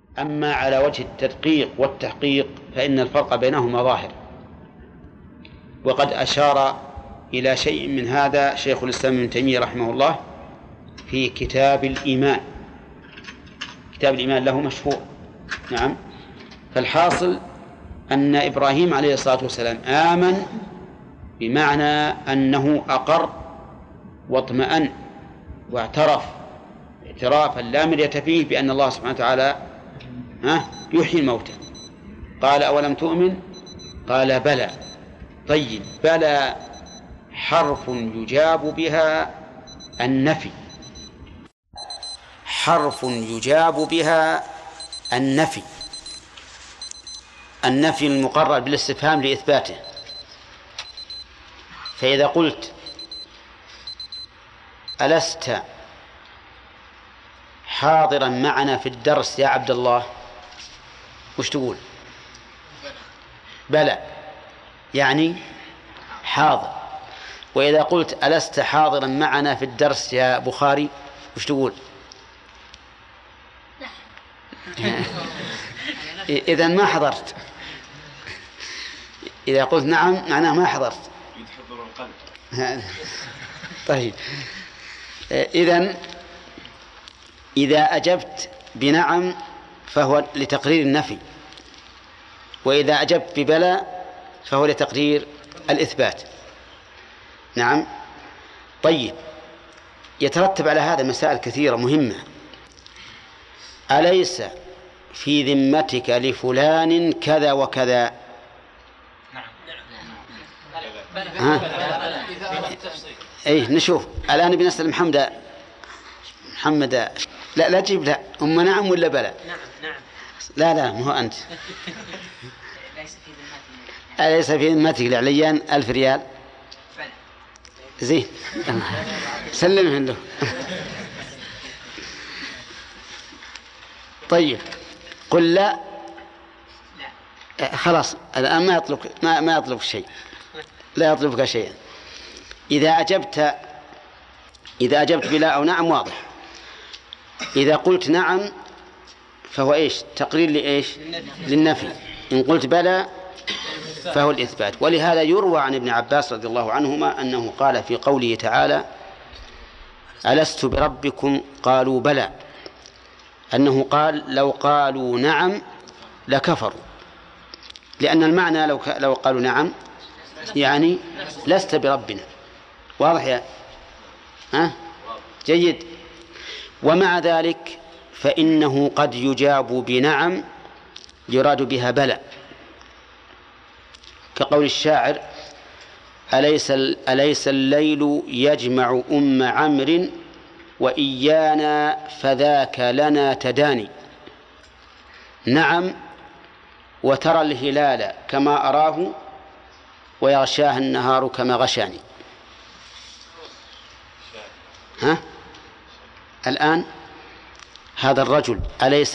أما على وجه التدقيق والتحقيق فإن الفرق بينهما ظاهر، وقد أشار إلى شيء من هذا شيخ الإسلام ابن تيمية رحمه الله في كتاب الإيمان. كتاب الإيمان له مشهور. نعم. فالحاصل أن إبراهيم عليه الصلاة والسلام آمن بمعنى أنه أقر واطمأن واعترف اعترافا لا مرية فيه بأن الله سبحانه وتعالى يحيي الموتى. قال أولم تؤمن؟ قال بلى. طيب، بلى حرف يجاب بها النفي، حرف يجاب بها النفي، النفي المقرر بالاستفهام لإثباته. فإذا قلت ألست حاضرا معنا في الدرس يا عبد الله، وش تقول؟ بلى، يعني حاضر. وإذا قلت ألست حاضرا معنا في الدرس يا بخاري، وش تقول؟ إذن ما حضرت. إذا قلت نعم معناه ما حضرت. يتحضر القلب. طيب، إذن إذا أجبت بنعم فهو لتقرير النفي، وإذا أجبت ببلى فهو لتقرير الإثبات. نعم. طيب، يترتب على هذا مسائل كثيرة مهمة. أليس في ذمتك لفلان كذا وكذا؟ ايه، نشوف الآن بنسأل محمد لا تجيب لا أم نعم ولا بلى؟ نعم. لا ما هو أنت. أليس في ذمتك لعليان 1000 ريال؟ زين، سلمه له. طيب، قل لا. خلاص الآن ما يطلب شيء، لا يطلبك شيئا. إذا أجبت بلا أو نعم واضح. إذا قلت نعم فهو إيش؟ تقرير لإيش؟ للنفي. إن قلت بلى فهو الإثبات. ولهذا يروى عن ابن عباس رضي الله عنهما أنه قال في قوله تعالى ألست بربكم قالوا بلى، أنه قال لو قالوا نعم لكفروا، لأن المعنى لو قالوا نعم يعني لست بربنا. واضح يا جيد. ومع ذلك فإنه قد يجاب بنعم يراد بها بلى، كقول الشاعر أليس الليل يجمع أم عمرو وإيانا فذاك لنا تداني. نعم، وترى الهلال كما أراه ويغشاه النهار كما غشاني. الآن هذا الرجل أليس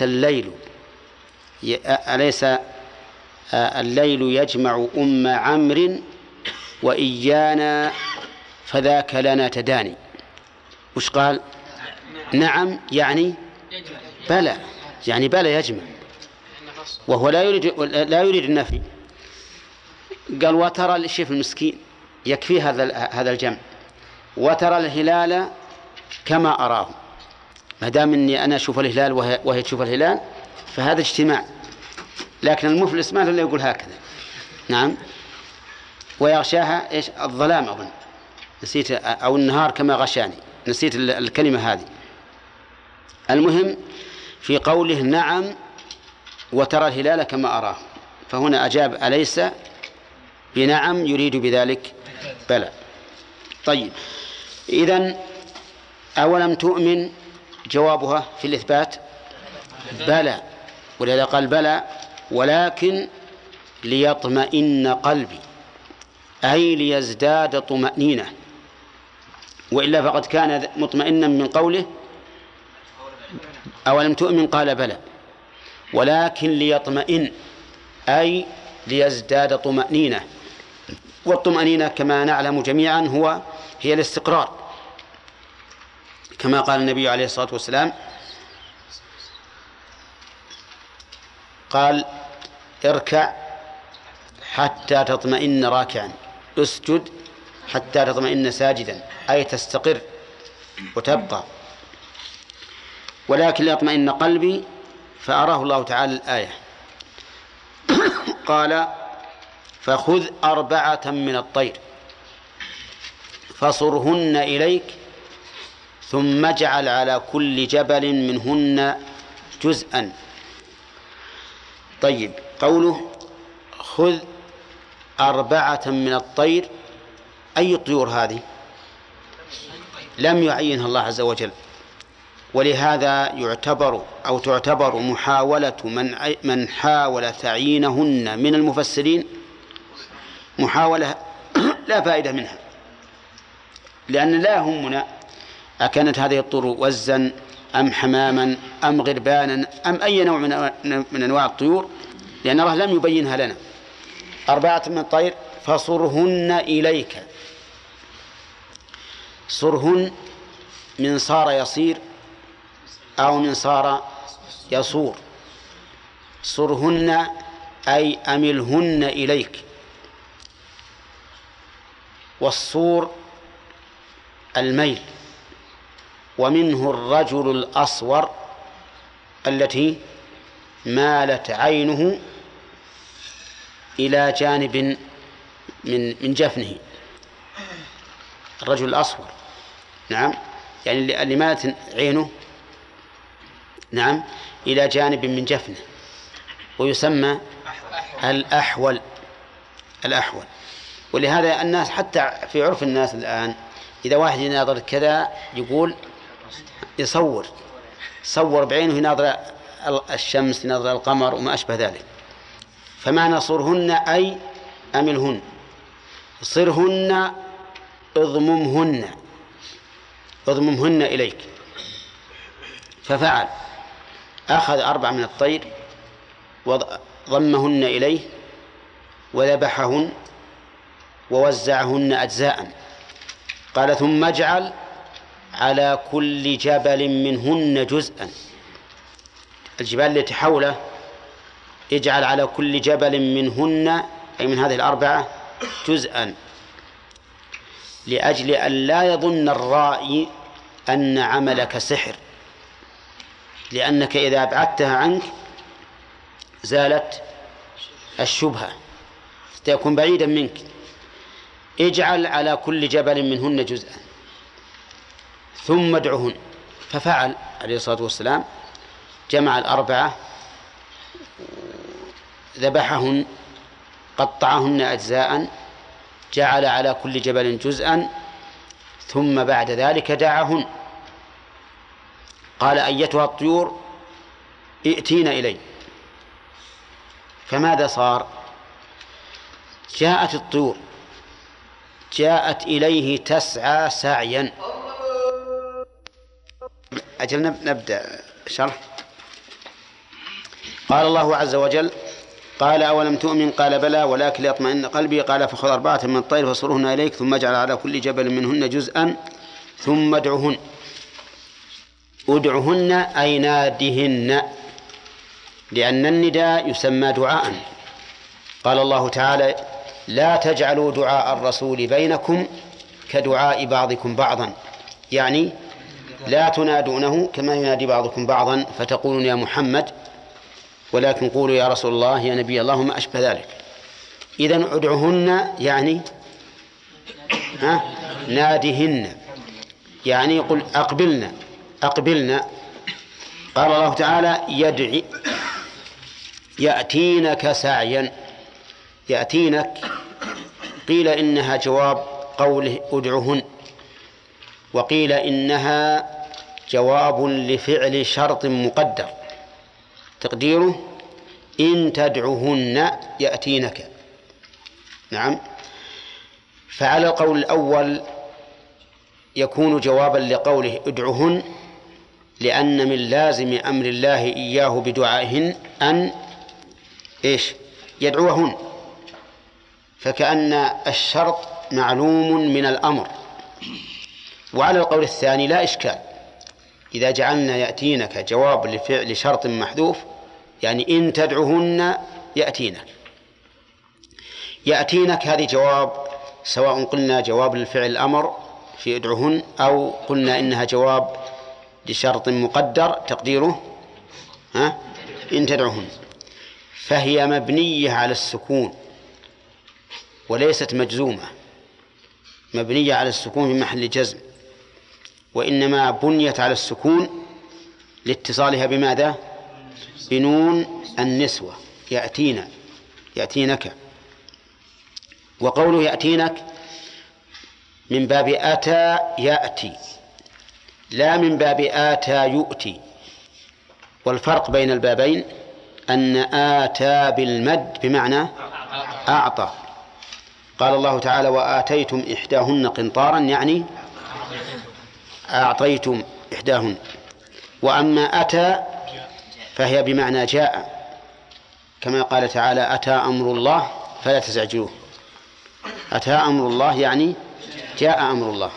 الليل يجمع أم عمرو وإيانا فذاك لنا تداني. وش قال؟ نعم يعني بلى، يعني بلى يجمع، وهو لا يريد النفي. قال وترى الشيف المسكين يكفي هذا الجمع، وترى الهلال كما أراه. ما دام إني أنا أشوف الهلال وهي تشوف الهلال فهذا اجتماع، لكن المفلس ما لا يقول هكذا. نعم. ويغشاها إيش؟ الظلام أظن، نسيت، أو النهار كما غشاني، نسيت الكلمة هذه. المهم في قوله نعم وترى الهلال كما أراه، فهنا أجاب أليس بنعم يريد بذلك بلى. طيب، إذن أولم تؤمن جوابها في الإثبات بلى، ولذا قال بلى ولكن ليطمئن قلبي، أي ليزداد طمأنينة، وإلا فقد كان مطمئنا من قوله أولم تؤمن قال بلى، ولكن ليطمئن أي ليزداد طمأنينة. والطمأنينة كما نعلم جميعا هي الاستقرار، كما قال النبي عليه الصلاة والسلام قال اركع حتى تطمئن راكعا، اسجد حتى تطمئن ساجدا، أي تستقر وتبقى. ولكن ليطمئن قلبي فأراه الله تعالى الآية قال فخذ 4 من الطير فصرهن إليك ثم اجعل على كل جبل منهن جزءا. طيب، قوله خذ 4 من الطير، أي طيور هذه؟ لم يعينها الله عز وجل، ولهذا تعتبر محاولة من حاول تعيينهن من المفسرين محاولة لا فائدة منها، لأن لا يهمنا أكانت هذه الطيور وزا أم حماما أم غربانا أم أي نوع من أنواع الطيور، لأن الله لم يبينها لنا. 4 من الطير فصرهن إليك. صرهن من صار يصير أو من صار يصور. صرهن أي أملهن إليك. والصور الميل، ومنه الرجل الأصور التي مالت عينه إلى جانب من جفنه، الرجل الأصور، نعم، يعني اللي مالت عينه، نعم، إلى جانب من جفنه، ويسمى الأحول. ولهذا الناس حتى في عرف الناس الآن إذا واحد يناظر كذا يقول صور بعينه، يناظر الشمس، يناظر القمر وما أشبه ذلك. فمعنى صرهن أي أملهن، صرهن اضممهن إليك. ففعل، أخذ 4 من الطير وضمهن إليه وذبحهن ووزعهن أجزاء. قال ثم اجعل على كل جبل منهن جزءا. الجبال التي حوله اجعل على كل جبل منهن، أي من هذه 4 جزءا، لأجل أن لا يظن الرائي أن عملك سحر، لأنك إذا أبعدتها عنك زالت الشبهة، ستكون بعيدا منك. اجعل على كل جبل منهن جزءا ثم ادعهن. ففعل عليه الصلاة والسلام، جمع 4 ذبحهن، قطعهن أجزاء، جعل على كل جبل جزءا، ثم بعد ذلك دعاهن. قال أيتها الطيور ائتين إلي. فماذا صار؟ جاءت الطيور، جاءت إليه تسعى سعيا. أجل نبدأ شرح. قال الله عز وجل قال أولم تؤمن؟ قال بلى ولكن ليطمئن قلبي. قال فخذ 4 من الطير فصرهن إليك ثم اجعل على كل جبل منهن جزءا ثم ادعهن. ادعهن أي نادهن، لأن النداء يسمى دعاء. قال الله تعالى لا تجعلوا دعاء الرسول بينكم كدعاء بعضكم بعضا، يعني لا تنادونه كما ينادي بعضكم بعضا فتقولون يا محمد، ولكن قولوا يا رسول الله، يا نبي الله، ما أشبه ذلك. إذن ادعهن يعني نادهن، يعني يقول أقبلنا. قال الله تعالى يدعي يأتينك سعيا. يأتينك قيل إنها جواب قوله ادعهن، وقيل إنها جواب لفعل شرط مقدر تقديره إن تدعهن يأتينك. نعم. فعلى القول الأول يكون جوابا لقوله ادعهن، لأن من لازم أمر الله إياه بدعائهن أن يدعوهن، فكأن الشرط معلوم من الأمر. وعلى القول الثاني لا إشكال، إذا جعلنا يأتينك جواب لفعل شرط محذوف يعني إن تدعهن يأتينك. يأتينك هذه جواب، سواء قلنا جواب للفعل الأمر في ادعهن أو قلنا إنها جواب لشرط مقدر تقديره إن تدعهن، فهي مبنية على السكون وليست مجزومة، مبنية على السكون في محل جزم، وإنما بنيت على السكون لاتصالها بماذا؟ بنون النسوة، يأتينا يأتينك. وقوله يأتينك من باب أتى يأتي، لا من باب آتى يؤتي. والفرق بين البابين أن آتى بالمد بمعنى أعطى. قال الله تعالى وآتيتم إحداهن قنطارا، يعني أعطيتم إحداهن. وأما أتى فهي بمعنى جاء، كما قال تعالى أتى أمر الله فلا تستعجلوه. أتى أمر الله يعني جاء أمر الله.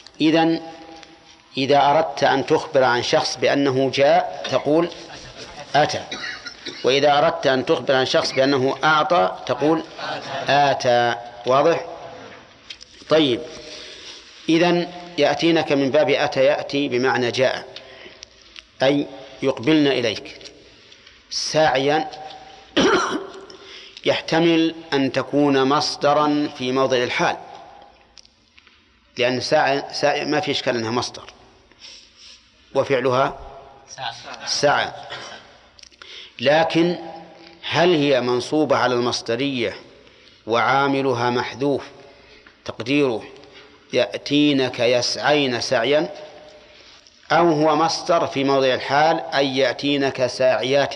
إذا أردت أن تخبر عن شخص بأنه جاء تقول أتى، وإذا أردت أن تخبر عن شخص بأنه أعطى تقول آتى. واضح؟ طيب، إذن يأتينك من باب أتى يأتي بمعنى جاء، أي يقبلن إليك ساعيا. يحتمل أن تكون مصدرا في موضع الحال، لأن ساعة ما في إشكال أنها مصدر وفعلها ساعة، لكن هل هي منصوبة على المصدرية وعاملها محذوف تقديره يأتينك يسعين سعيا، أو هو مصدر في موضع الحال أي يأتينك ساعيات؟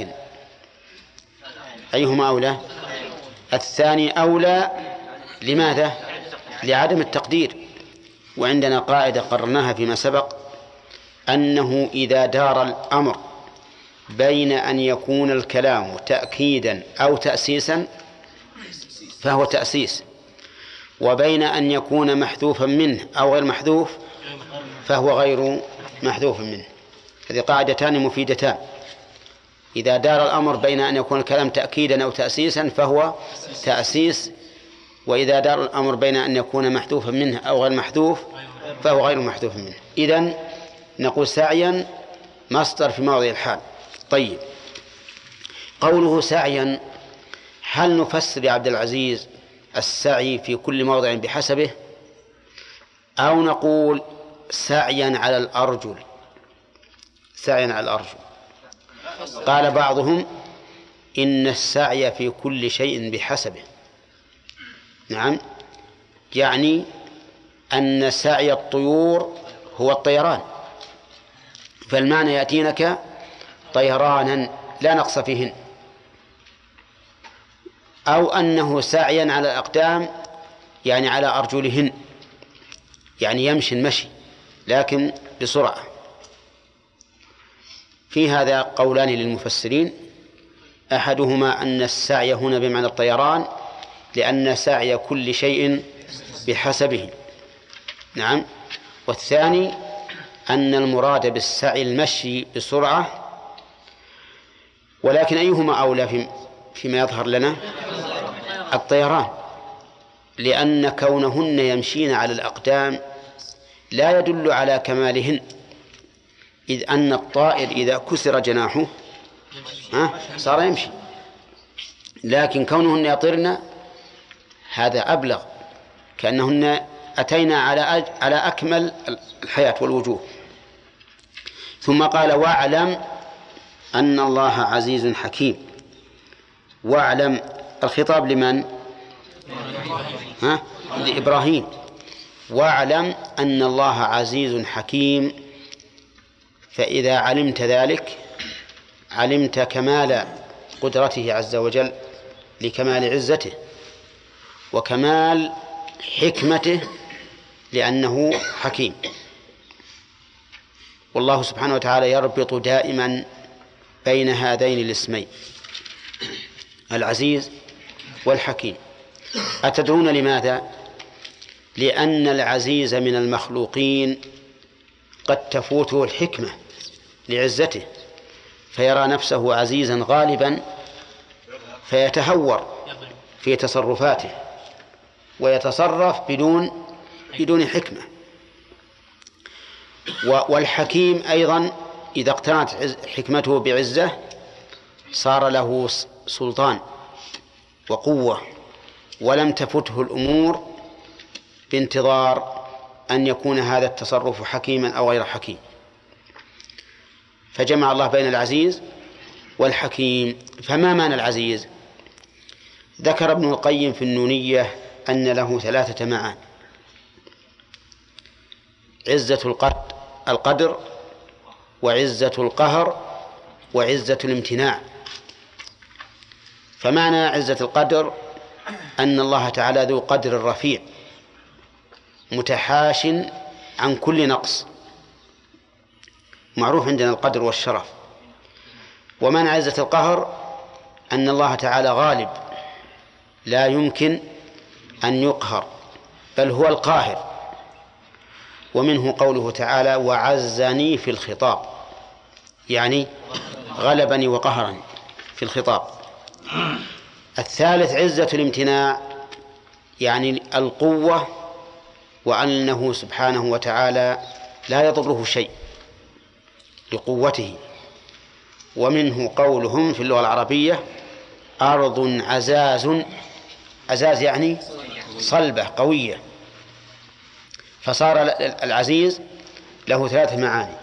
أيهما أولى؟ الثاني أولى. لماذا؟ لعدم التقدير. وعندنا قاعدة قررناها فيما سبق، أنه إذا دار الأمر بين أن يكون الكلام تأكيدا أو تأسيسا فهو تأسيس، وبين أن يكون محذوفا منه أو غير محذوف فهو غير محذوف منه. هذه قاعدتان مفيدتان. إذا دار الأمر بين أن يكون الكلام تأكيدا أو تأسيسا فهو تأسيس، وإذا دار الأمر بين أن يكون محذوفا منه أو غير محذوف فهو غير محذوف منه. إذن نقول سعيا مصدر في موضع الحال. طيب، قوله سعيا، هل نفسر يا عبد العزيز السعي في كل موضع بحسبه، أو نقول سعيا على الأرجل؟ سعيا على الأرجل. قال بعضهم إن السعي في كل شيء بحسبه. نعم، يعني أن سعي الطيور هو الطيران، فالمعنى يأتينك طيرانا لا نقص فيهن، أو أنه سعيا على الأقدام يعني على أرجلهن، يعني يمشي المشي لكن بسرعة. في هذا قولان للمفسرين، أحدهما أن السعي هنا بمعنى الطيران لأن سعي كل شيء بحسبه. نعم. والثاني أن المراد بالسعي المشي بسرعة، ولكن أيهما أولى فيما يظهر لنا؟ الطيران، لأن كونهن يمشين على الأقدام لا يدل على كمالهن، إذ أن الطائر إذا كسر جناحه صار يمشي، لكن كونهن يطيرن هذا أبلغ، كأنهن أتينا على أكمل الحياة والوجوه. ثم قال واعلم أن الله عزيز حكيم. واعلم، الخطاب لمن؟ لإبراهيم. واعلم أن الله عزيز حكيم، فإذا علمت ذلك علمت كمال قدرته عز وجل لكمال عزته، وكمال حكمته لأنه حكيم. والله سبحانه وتعالى يربط دائما بين هذين الاسمين العزيز والحكيم. أتدرون لماذا؟ لأن العزيز من المخلوقين قد تفوته الحكمة لعزته، فيرى نفسه عزيزا غالبا فيتهور في تصرفاته ويتصرف بدون حكمة. والحكيم أيضا إذا اقترنت حكمته بعزة صار له سلطان وقوة، ولم تفته الأمور بانتظار أن يكون هذا التصرف حكيما أو غير حكيم. فجمع الله بين العزيز والحكيم. فما معنى العزيز؟ ذكر ابن القيم في النونية أن له 3 معاني: عزة القدر، وعزة القهر، وعزة الامتناع. فمعنى عزة القدر أن الله تعالى ذو قدر رفيع متحاش عن كل نقص، معروف عندنا القدر والشرف. ومعنى عزة القهر أن الله تعالى غالب لا يمكن أن يقهر، بل هو القاهر. ومنه قوله تعالى: وعزني في الخطاب، يعني غلبني وقهرني في الخطاب. الثالث عزة الامتناع، يعني القوة، وأنه سبحانه وتعالى لا يضره شيء لقوته. ومنه قولهم في اللغة العربية: أرض عزاز، عزاز يعني صلبة قوية. فصار العزيز له 3 معاني: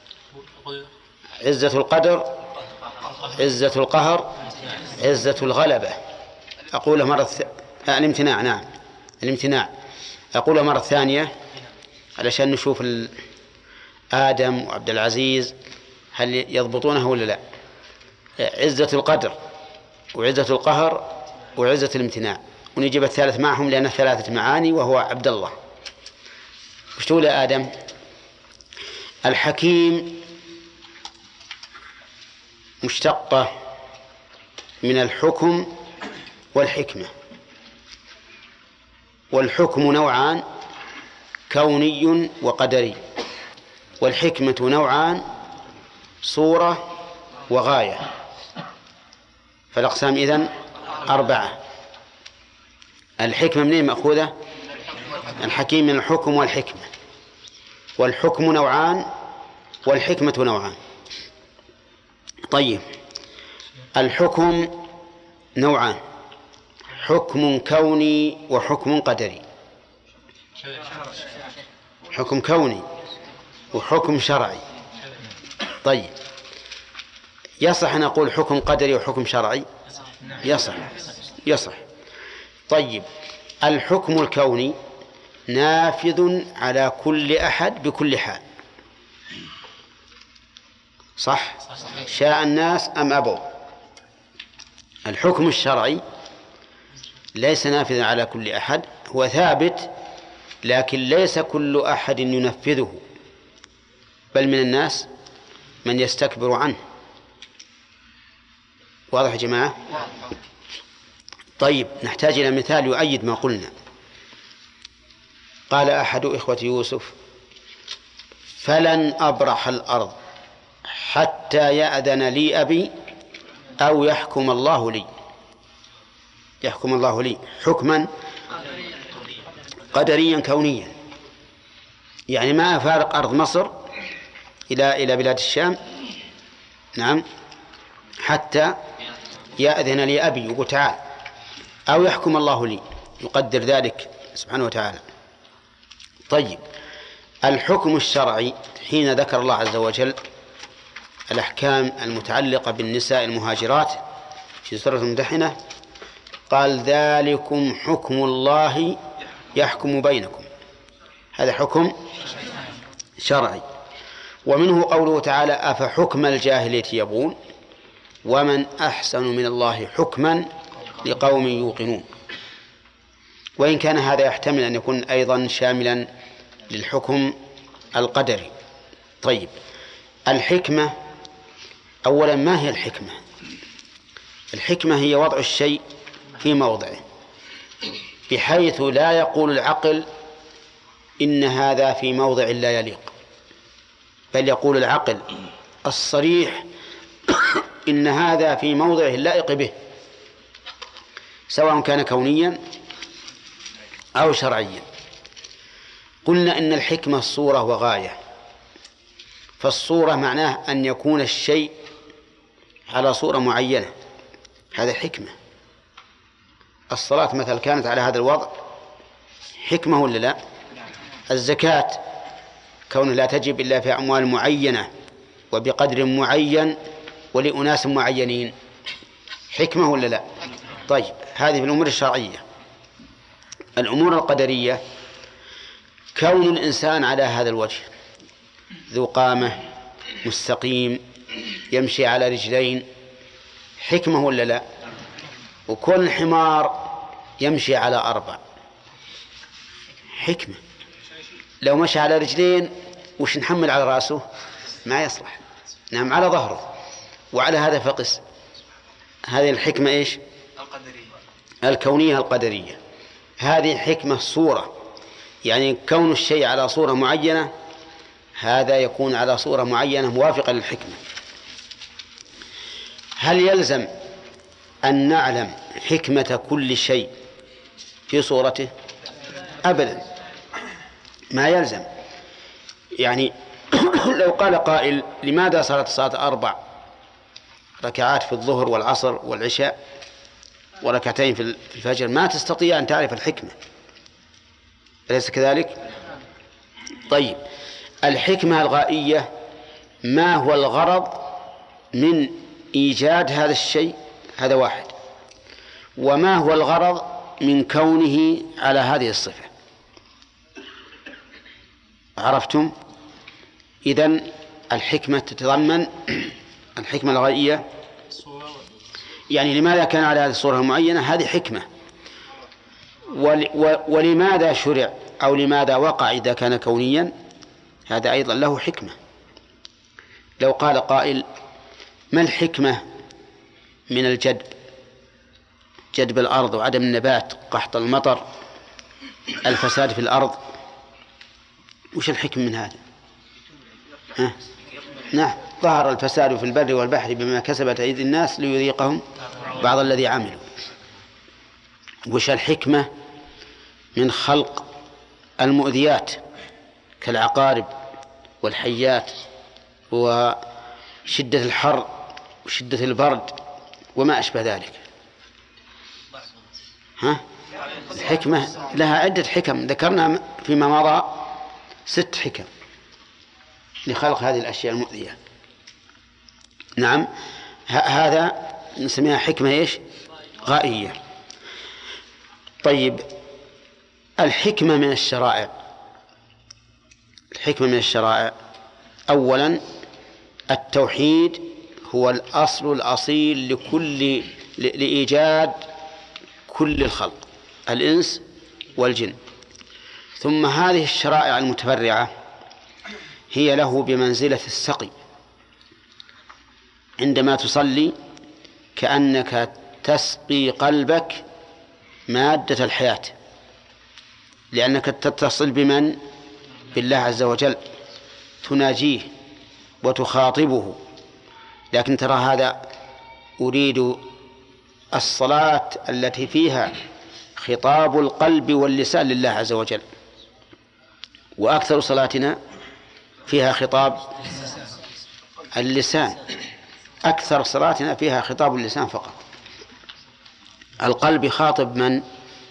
عزة القدر، عزة القهر، عزة الغلبة. أقول مرة الامتناع، نعم الامتناع. أقول مرة ثانية علشان نشوف آدم وعبد العزيز هل يضبطونه ولا لا. عزة القدر، وعزة القهر، وعزة الامتناع. ونجيب الثالث معهم لأنه 3 معاني وهو عبد الله. وش تقول يا آدم؟ الحكيم مشتقة من الحكم والحكمة. والحكم نوعان: كوني وقدري. والحكمة نوعان: صورة وغاية. فالأقسام إذن 4. الحكمة منين مأخوذة؟ الحكيم من الحكم والحكمة. والحكم نوعان والحكمة نوعان. طيب، الحكم نوعان: حكم كوني وحكم قدري. حكم كوني وحكم شرعي. طيب، يصح أن أقول حكم قدري وحكم شرعي؟ يصح. طيب، الحكم الكوني نافذ على كل أحد بكل حال، صح؟ شاء الناس أم أبوا. الحكم الشرعي ليس نافذا على كل أحد، هو ثابت لكن ليس كل أحد ينفذه، بل من الناس من يستكبر عنه. واضح يا جماعة؟ طيب، نحتاج إلى مثال يؤيد ما قلنا. قال أحد إخوة يوسف: فلن أبرح الأرض حتى يأذن لي أبي أو يحكم الله لي. يحكم الله لي حكما قدريا كونيا، يعني ما أفارق أرض مصر إلى بلاد الشام، نعم، حتى يأذن لي أبي، يقول تعال، أو يحكم الله لي، يقدر ذلك سبحانه وتعالى. طيب، الحكم الشرعي حين ذكر الله عز وجل الأحكام المتعلقة بالنساء المهاجرات في سورة الممتحنة قال: ذلكم حكم الله يحكم بينكم. هذا حكم شرعي. ومنه قوله تعالى: أفحكم الجاهلية يبغون ومن أحسن من الله حكما لقوم يوقنون. وإن كان هذا يحتمل أن يكون أيضا شاملا للحكم القدري. طيب، الحكمة أولا، ما هي الحكمة؟ الحكمة هي وضع الشيء في موضعه بحيث لا يقول العقل إن هذا في موضع لا يليق، بل يقول العقل الصريح إن هذا في موضعه اللائق به، سواء كان كونيا أو شرعيا. قلنا إن الحكمة صورة وغاية، فالصورة معناه أن يكون الشيء على صورة معينة، هذا حكمة. الصلاة مثلا كانت على هذا الوضع حكمة ولا لا؟ الزكاة كونه لا تجب إلا في أموال معينة وبقدر معين ولأناس معينين، حكمة ولا لا؟ طيب، هذه في الأمور الشرعية. الأمور القدرية، كون الإنسان على هذا الوجه ذو قامة مستقيم يمشي على رجلين، حكمة ولا لا؟ وكون الحمار يمشي على 4، حكمة. لو مشى على رجلين وش نحمل على رأسه؟ ما يصلح. نعم، على ظهره. وعلى هذا فقس. هذه الحكمة إيش؟ الكونية القدرية. هذه حكمة صورة، يعني كون الشيء على صورة معينة هذا يكون على صورة معينة موافقة للحكمة. هل يلزم أن نعلم حكمة كل شيء في صورته؟ أبدا، ما يلزم. يعني لو قال قائل لماذا صارت الصلاة 4 ركعات في الظهر والعصر والعشاء وركعتين في الفجر، ما تستطيع أن تعرف الحكمة، أليس كذلك؟ طيب، الحكمة الغائية ما هو الغرض من إيجاد هذا الشيء؟ هذا واحد. وما هو الغرض من كونه على هذه الصفة؟ عرفتم؟ إذن الحكمة تتضمن الحكمة الغائية، يعني لماذا كان على هذه الصورة المعينة، هذه حكمة. ولماذا شرع أو لماذا وقع إذا كان كونيا، هذا أيضا له حكمة. لو قال قائل ما الحكمة من الجدب، جدب الأرض وعدم النبات، قحط المطر، الفساد في الأرض، وش الحكمة من هذا؟ نعم، ظهر الفساد في البر والبحر بما كسبت أيدي الناس ليذيقهم بعض الذي عملوا. وش الحكمة من خلق المؤذيات كالعقارب والحيات وشدة الحر وشدة البرد وما أشبه ذلك؟ الحكمة لها عدة حكم، ذكرنا فيما مضى 6 حكم لخلق هذه الأشياء المؤذية. نعم، هذا نسميها حكمة إيش؟ غائية. طيب، الحكمة من الشرائع. الحكمة من الشرائع أولا التوحيد هو الأصل الأصيل لإيجاد كل الخلق، الإنس والجن. ثم هذه الشرائع المتفرعة هي له بمنزلة السقي، عندما تصلي كأنك تسقي قلبك مادة الحياة، لأنك تتصل بمن؟ بالله عز وجل، تناجيه وتخاطبه. لكن ترى هذا أريد الصلاة التي فيها خطاب القلب واللسان لله عز وجل، وأكثر صلاتنا فيها خطاب اللسان، أكثر صلاتنا فيها خطاب اللسان فقط. القلب يخاطب من؟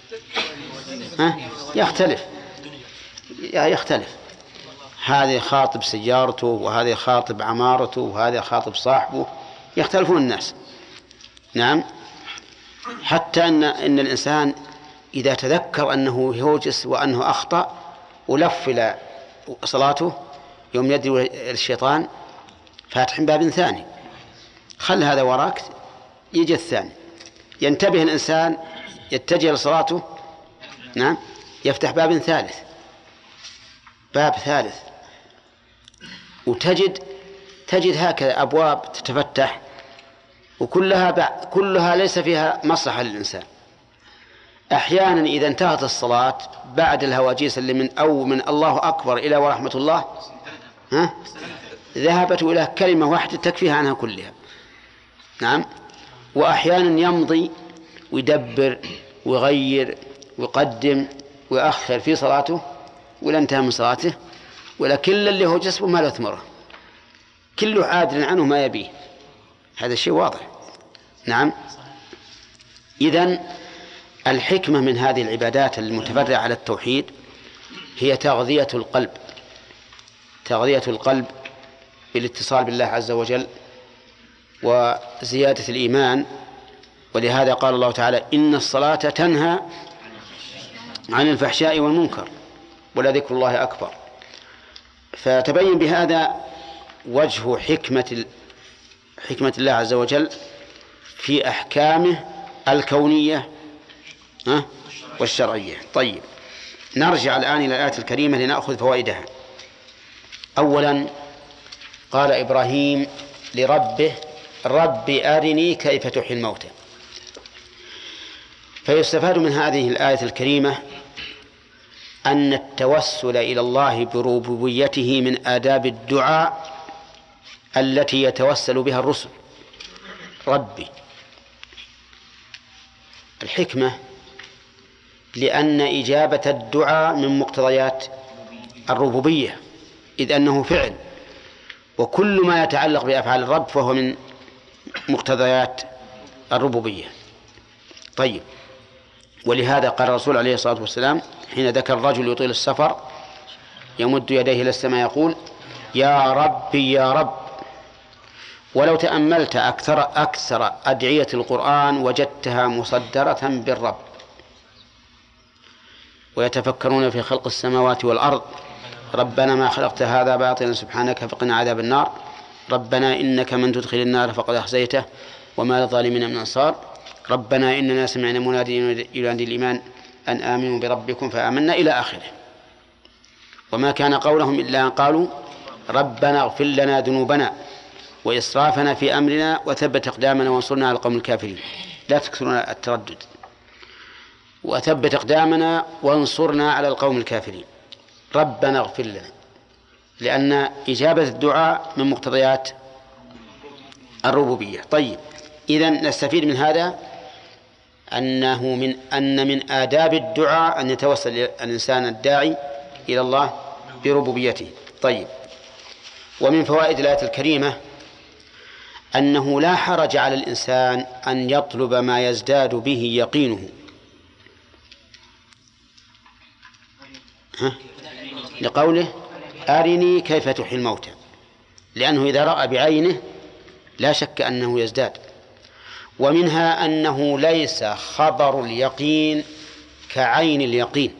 يختلف، هذا يخاطب سيارته، وهذا يخاطب عمارته، وهذا يخاطب صاحبه، يختلفون الناس. نعم، حتى أن الإنسان إذا تذكر أنه يوجس وأنه أخطأ ولف إلى صلاته يوم يدري الشيطان فاتح باب ثاني، خل هذا وراك يجي الثاني، ينتبه الإنسان يتجه لصلاته، نعم، يفتح باب ثالث، وتجد هكذا أبواب تتفتح، وكلها ليس فيها مصلحة للإنسان. أحيانا إذا انتهت الصلاة بعد الهواجيس اللي من الله أكبر إلى ورحمة الله ذهبت إلى كلمة واحدة تكفيها عنها كلها. نعم. وأحيانا يمضي ويدبر ويغير ويقدم ويأخر في صلاته ولا انتهى من صلاته، ولا كل اللي هو جسمه ما له ثمره، كله عادل عنه ما يبيه. هذا الشيء واضح. نعم. إذن الحكمة من هذه العبادات المتفرعة على التوحيد هي تغذية القلب، تغذية القلب بالاتصال بالله عز وجل وزيادة الإيمان. ولهذا قال الله تعالى: إن الصلاة تنهى عن الفحشاء والمنكر ولذكر الله أكبر. فتبين بهذا وجه حكمة الله عز وجل في أحكامه الكونية والشرعية. طيب، نرجع الآن إلى الآية الكريمة لنأخذ فوائدها. أولا، قال إبراهيم لربه: رب أرني كيف تحيي الموتى. فيستفاد من هذه الآية الكريمة أن التوسل إلى الله بربوبيته من آداب الدعاء التي يتوسل بها الرسل. ربي، الحكمة لأن إجابة الدعاء من مقتضيات الربوبية، إذ أنه فعل، وكل ما يتعلق بأفعال الرب فهو من مقتضيات الربوبية. طيب، ولهذا قال الرسول عليه الصلاة والسلام حين ذكر الرجل يطيل السفر يمد يديه إلى السماء يقول: يا ربي يا رب. ولو تأملت أكثر أدعية القرآن وجدتها مصدرة بالرب. ويتفكرون في خلق السماوات والأرض ربنا ما خلقت هذا باطلا سبحانك فقنا عذاب النار ربنا إنك من تدخل النار فقد أخزيته وما للظالمين من أنصار ربنا إننا سمعنا مناديا ينادي الإيمان أن آمنوا بربكم فآمنا إلى آخره. وما كان قولهم إلا أن قالوا ربنا اغفر لنا ذنوبنا وإسرافنا في أمرنا وثبت أقدامنا وانصرنا على القوم الكافرين. لا تكثرون التردد. وثبت أقدامنا وانصرنا على القوم الكافرين. ربنا اغفر لنا، لأن إجابة الدعاء من مقتضيات الربوبية. طيب، إذن نستفيد من هذا أن من آداب الدعاء أن يتوسل الإنسان الداعي إلى الله بربوبيته. طيب، ومن فوائد الآية الكريمة أنه لا حرج على الإنسان أن يطلب ما يزداد به يقينه. لقوله أرني كيف تحيي الموتى، لأنه إذا رأى بعينه لا شك أنه يزداد. ومنها أنه ليس خبر اليقين كعين اليقين.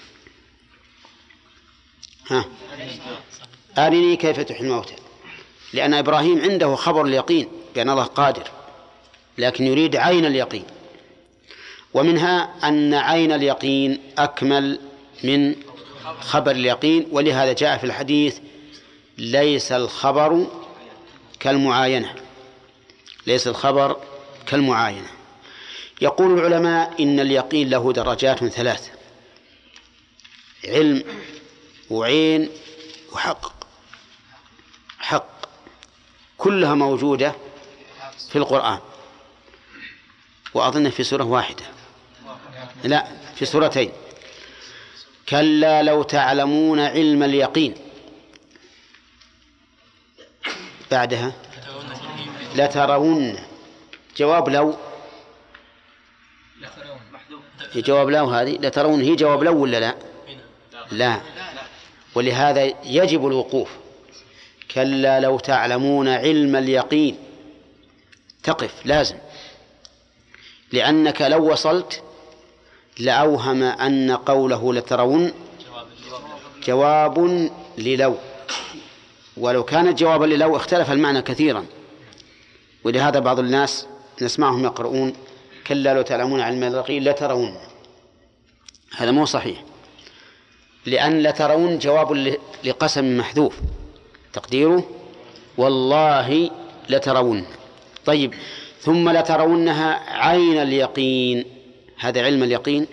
أرني كيف تحيي الموتى، لأن إبراهيم عنده خبر اليقين بأن الله قادر، لكن يريد عين اليقين. ومنها أن عين اليقين أكمل من خبر اليقين، ولهذا جاء في الحديث ليس الخبر كالمعاينة، ليس الخبر كالمعاينة. يقول العلماء إن اليقين له درجات ثلاث: علم وعين وحق. حق كلها موجودة في القرآن، وأظن في سورة واحدة، لا في سورتين: كلا لو تعلمون علم اليقين، بعدها لترون. جواب لو، هي جواب لو، هذه لترون هي جواب لو ولا لا؟ لا. ولهذا يجب الوقوف. كلا لو تعلمون علم اليقين، تقف لازم، لأنك لو وصلت لأوهم أن قوله لترون جواب للو، ولو كانت جوابا للو اختلف المعنى كثيرا. ولهذا بعض الناس نسمعهم يقرؤون كلا لو تعلمون علم اليقين لترون، هذا مو صحيح، لأن لترون جواب لقسم محذوف تقديره والله لترون. طيب، ثم لترونها عين اليقين، هذا علم اليقين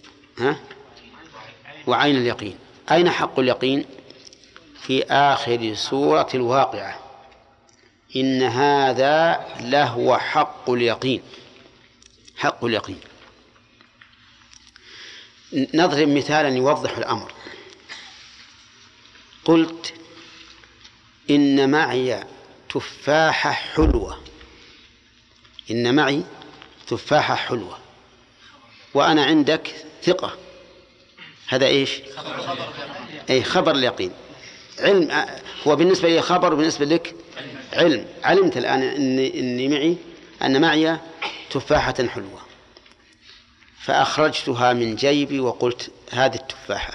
وعين اليقين. أين حق اليقين؟ في آخر سورة الواقعة إن هذا لهو حق اليقين. حق اليقين. نضرب مثالا يوضح الأمر. قلت إن معي تفاحة حلوة. إن معي تفاحة حلوة وأنا عندك ثقة. هذا إيش؟ أي خبر اليقين. علم هو بالنسبة لي خبر وبالنسبة لك علم. علمت الآن أن معي تفاحة حلوة، فأخرجتها من جيبي وقلت هذه التفاحة.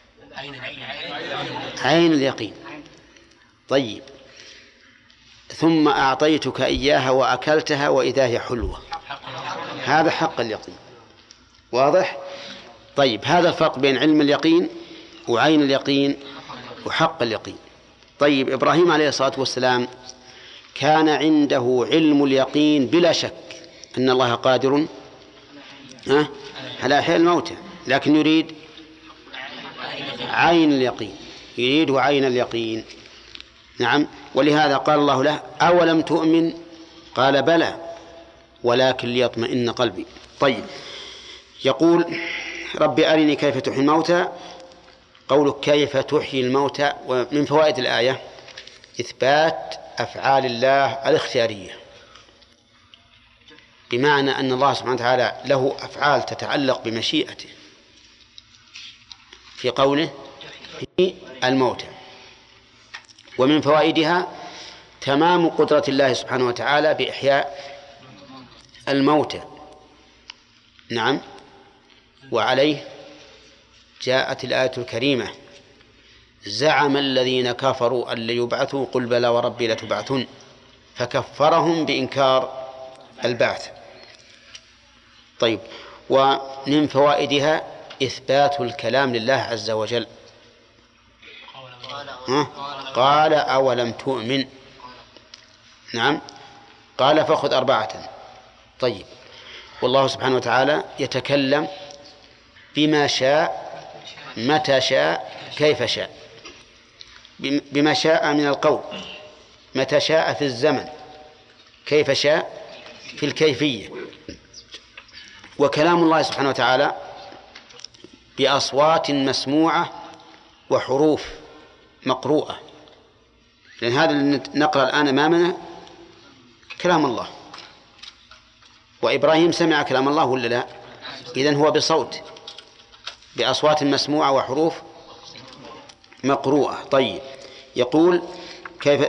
عين اليقين. طيب، ثم أعطيتك إياها وأكلتها وإذا هي حلوة. هذا حق اليقين. واضح؟ طيب، هذا الفرق بين علم اليقين وعين اليقين وحق اليقين. طيب، إبراهيم عليه الصلاة والسلام كان عنده علم اليقين بلا شك أن الله قادر على إحياء الموتى، لكن يريد عين اليقين. يريد عين اليقين. نعم. ولهذا قال الله له: أولم تؤمن؟ قال: بلى ولكن ليطمئن قلبي. طيب، يقول: رب أرني كيف تحيي الموتى. قولك كيف تحيي الموتى، ومن فوائد الآية إثبات أفعال الله الاختيارية، بمعنى أن الله سبحانه وتعالى له أفعال تتعلق بمشيئته في قوله الموتى. ومن فوائدها تمام قدرة الله سبحانه وتعالى بإحياء الموتى. نعم. وعليه جاءت الآية الكريمة: زعم الذين كفروا أن ليبعثوا قل بلى وربي لتبعثن، فكفرهم بإنكار البعث. طيب، ومن فوائدها إثبات الكلام لله عز وجل. قال: أولم تؤمن؟ نعم. قال: فخذ 4. طيب، والله سبحانه وتعالى يتكلم بما شاء متى شاء كيف شاء. بما شاء من القول، متى شاء في الزمن، كيف شاء في الكيفية. وكلام الله سبحانه وتعالى بأصوات مسموعة وحروف مقروءة، لأن هذا اللي نقرأ الآن أمامنا كلام الله. وإبراهيم سمع كلام الله ولا لا؟ إذن هو بصوت، بأصوات مسموعة وحروف مقروءة. طيب، يقول كيف.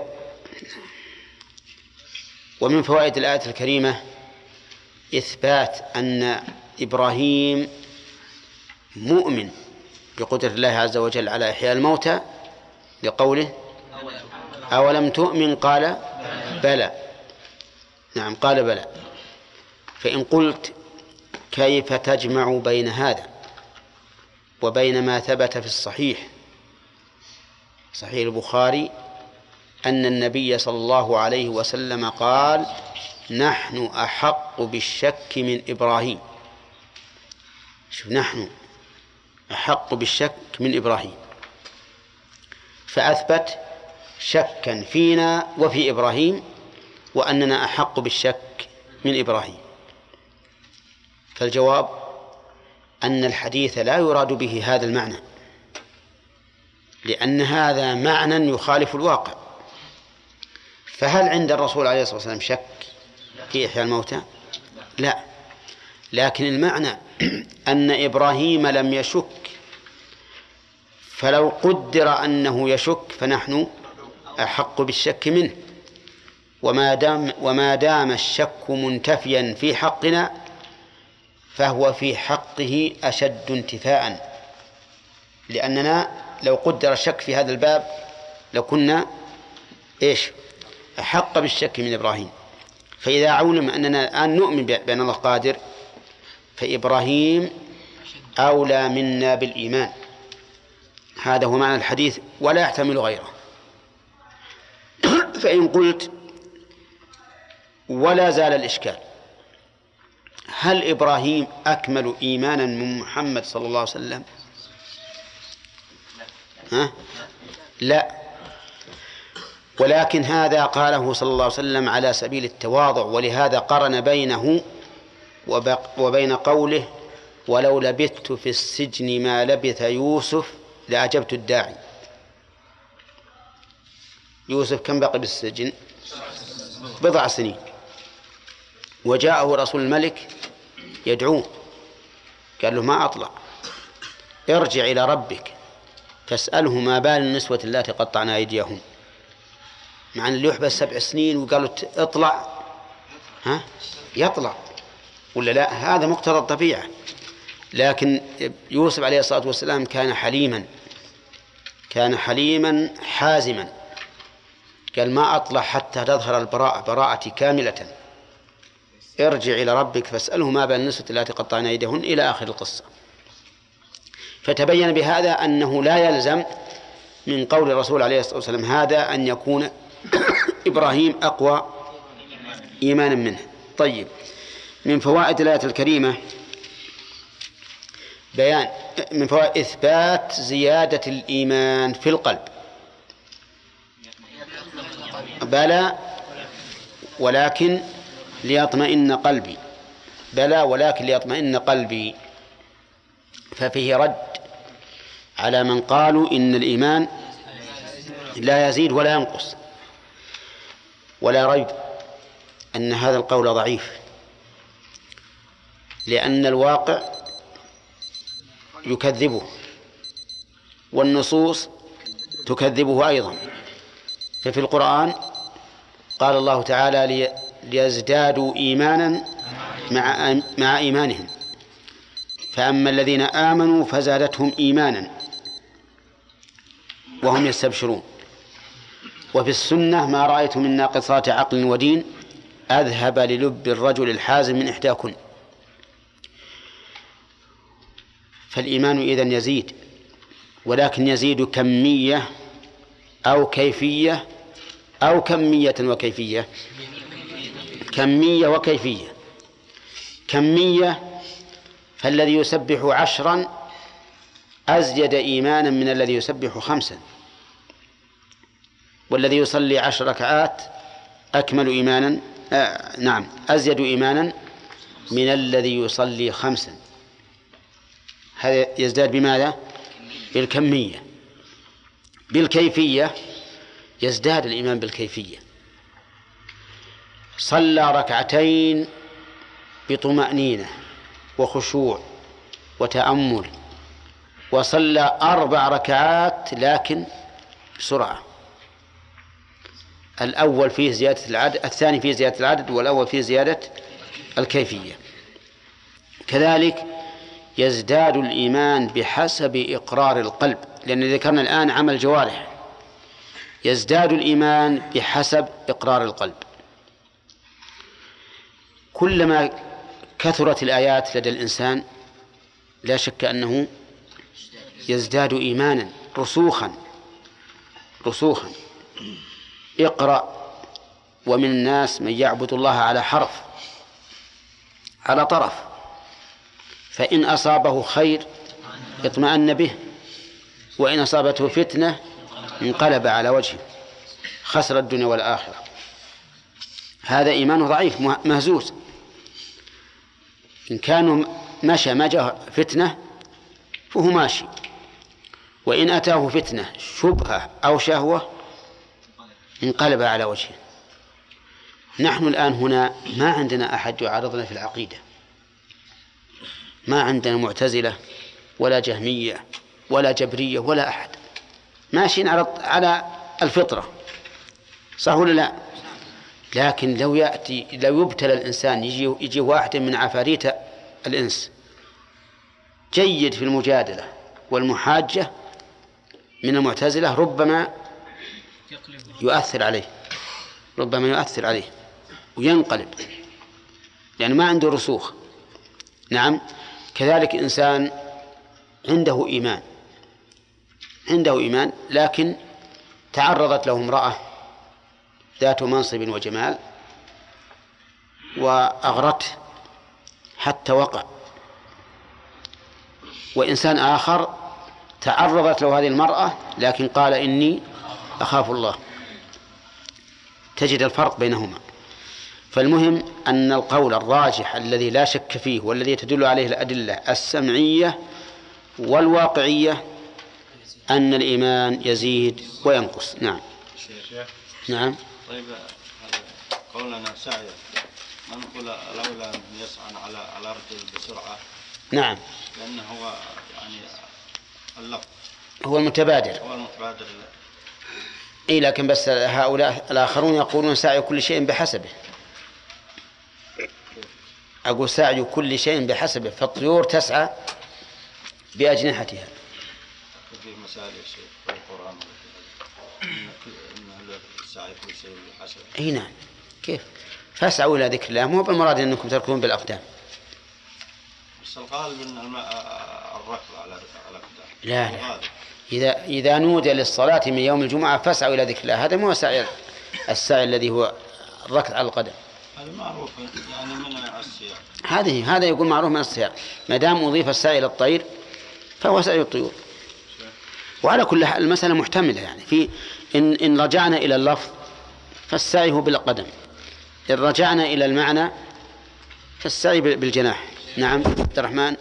ومن فوائد الآية الكريمة إثبات أن إبراهيم مؤمن بقدرة الله عز وجل على إحياء الموتى، لقوله: أولم تؤمن؟ قال: بلى. نعم، قال: بلى. فإن قلت كيف تجمع بين هذا وبين ما ثبت في صحيح البخاري أن النبي صلى الله عليه وسلم قال: نحن أحق بالشك من إبراهيم. شوف، نحن أحق بالشك من إبراهيم، فأثبت شكا فينا وفي إبراهيم، وأننا أحق بالشك من إبراهيم. فالجواب أن الحديث لا يراد به هذا المعنى، لأن هذا معنى يخالف الواقع. فهل عند الرسول عليه الصلاة والسلام شك في إحياء الموتى؟ لا، لكن المعنى أن إبراهيم لم يشك، فلو قدر أنه يشك فنحن أحق بالشك منه. وما دام الشك منتفيا في حقنا فهو في حقه أشد انتفاء، لأننا لو قدر الشك في هذا الباب لكنا أحق بالشك من إبراهيم. فإذا علم أننا الآن نؤمن بأن الله قادر، فإبراهيم أولى منا بالإيمان. هذا هو معنى الحديث ولا يحتمل غيره. فإن قلت ولا زال الإشكال: هل إبراهيم أكمل إيمانا من محمد صلى الله عليه وسلم؟ لا. ولكن هذا قاله صلى الله عليه وسلم على سبيل التواضع، ولهذا قرن بينه وبين قوله ولو لبثت في السجن ما لبث يوسف لأجبت الداعي. يوسف كم بقي بالسجن؟ 7 سنين، وجاءه رسول الملك يدعوه، قال له ما أطلع، ارجع إلى ربك فاسأله ما بال النسوة اللاتي قطعن أيديهن. مع أن اللي يحبس 7 سنين وقالوا اطلع، يطلع ولا لا؟ هذا مقتضى الطبيعة. لكن يوسف عليه الصلاة والسلام كان حليما حازما، قال ما أطلع حتى تظهر براءتي كاملة، ارجع إلى ربك فاسأله ما بال النسوة التي قطعن أيديهن إلى آخر القصة. فتبين بهذا أنه لا يلزم من قول الرسول عليه الصلاة والسلام هذا أن يكون إبراهيم أقوى إيمانا منه. طيب، من فوائد الآية الكريمة من فوائد إثبات زيادة الإيمان في القلب. بلى ولكن ليطمئن قلبي، بلى ولكن ليطمئن قلبي. ففيه رد على من قالوا إن الإيمان لا يزيد ولا ينقص، ولا ريب أن هذا القول ضعيف، لأن الواقع يكذبه والنصوص تكذبه أيضا. ففي القرآن قال الله تعالى ليزدادوا إيمانا مع إيمانهم، فأما الذين آمنوا فزادتهم إيمانا وهم يستبشرون. وفي السنة ما رأيت من ناقصات عقل ودين أذهب للب الرجل الحازم من إحداكن. فالإيمان إذن يزيد، ولكن يزيد كمية أو كيفية أو كمية وكيفية. كمية وكيفية. كمية، فالذي يسبح 10 أزيد إيمانا من الذي يسبح 5، والذي يصلي 10 ركعات أكمل إيمانا أزيد إيمانا من الذي يصلي 5. هذا يزداد بماذا؟ بالكمية. بالكيفية يزداد الإيمان بالكيفية. صلى 2 ركعتين بطمأنينة وخشوع وتأمل، وصلى 4 ركعات لكن بسرعة. الأول فيه زيادة العدد، الثاني فيه زيادة العدد، والأول فيه زيادة الكيفية. كذلك يزداد الإيمان بحسب إقرار القلب، لأن ذكرنا الآن عمل الجوارح. يزداد الإيمان بحسب إقرار القلب. كلما كثرت الآيات لدى الإنسان لا شك أنه يزداد إيمانا رسوخا. اقرأ ومن الناس من يعبد الله على حرف، على طرف، فإن أصابه خير اطمأن به، وإن أصابته فتنة انقلب على وجهه خسر الدنيا والآخرة. هذا إيمان ضعيف مهزوز. إن كان مشى ما جاء فتنة فهو ماشي، وإن أتاه فتنة شبهة أو شهوة انقلب على وجهه. نحن الآن هنا ما عندنا أحد يعارضنا في العقيدة، ما عندنا معتزلة ولا جهمية ولا جبرية ولا أحد، ماشيين على الفطرة، صح ولا لا؟ لكن لو يبتلى الإنسان يجي واحد من عفاريت الإنس جيد في المجادلة والمحاجة من المعتزلة، ربما يؤثر عليه وينقلب، لأنه ما عنده رسوخ. نعم، كذلك إنسان عنده إيمان لكن تعرضت له امرأة ذات منصب وجمال وأغرته حتى وقع، وإنسان آخر تعرضت له هذه المرأة لكن قال إني أخاف الله، تجد الفرق بينهما. فالمهم أن القول الراجح الذي لا شك فيه والذي تدل عليه الأدلة السمعية والواقعية أن الإيمان يزيد وينقص. نعم. نعم. طيب قولنا سعي ما نقول الأولى أن يسعى على رجل بسرعة. نعم. لأنه هو يعني اللفظ هو المتبادر. إيه لكن بس هؤلاء الآخرون يقولون سعي كل شيء بحسبه. أقول سعي كل شيء بحسبه، فالطيور تسعى بأجنحتها. في مسائل الشيء في القرآن إن السعي كل شيء بحسبه. إيه نعم. كيف؟ فاسعوا إلى ذكر الله، مو بالمراد أنكم تركضون بالأقدام. بس الغالب أن الركض على الأقدام. لا. إذا نودي للصلاة من يوم الجمعة فاسعوا إلى ذكر الله، هذا مو السعي الذي هو الركض على القدم. هذا معروف يعني من السياق. هذا يقول معروف من السياق، ما دام أضيف السعي إلى الطير فهو سعي الطيور. وعلى كل حال المسألة محتملة، يعني في إن رجعنا إلى اللفظ فالسعي هو بالقدم، إن رجعنا إلى المعنى فالسعي بالجناح. نعم. عبد الرحمن.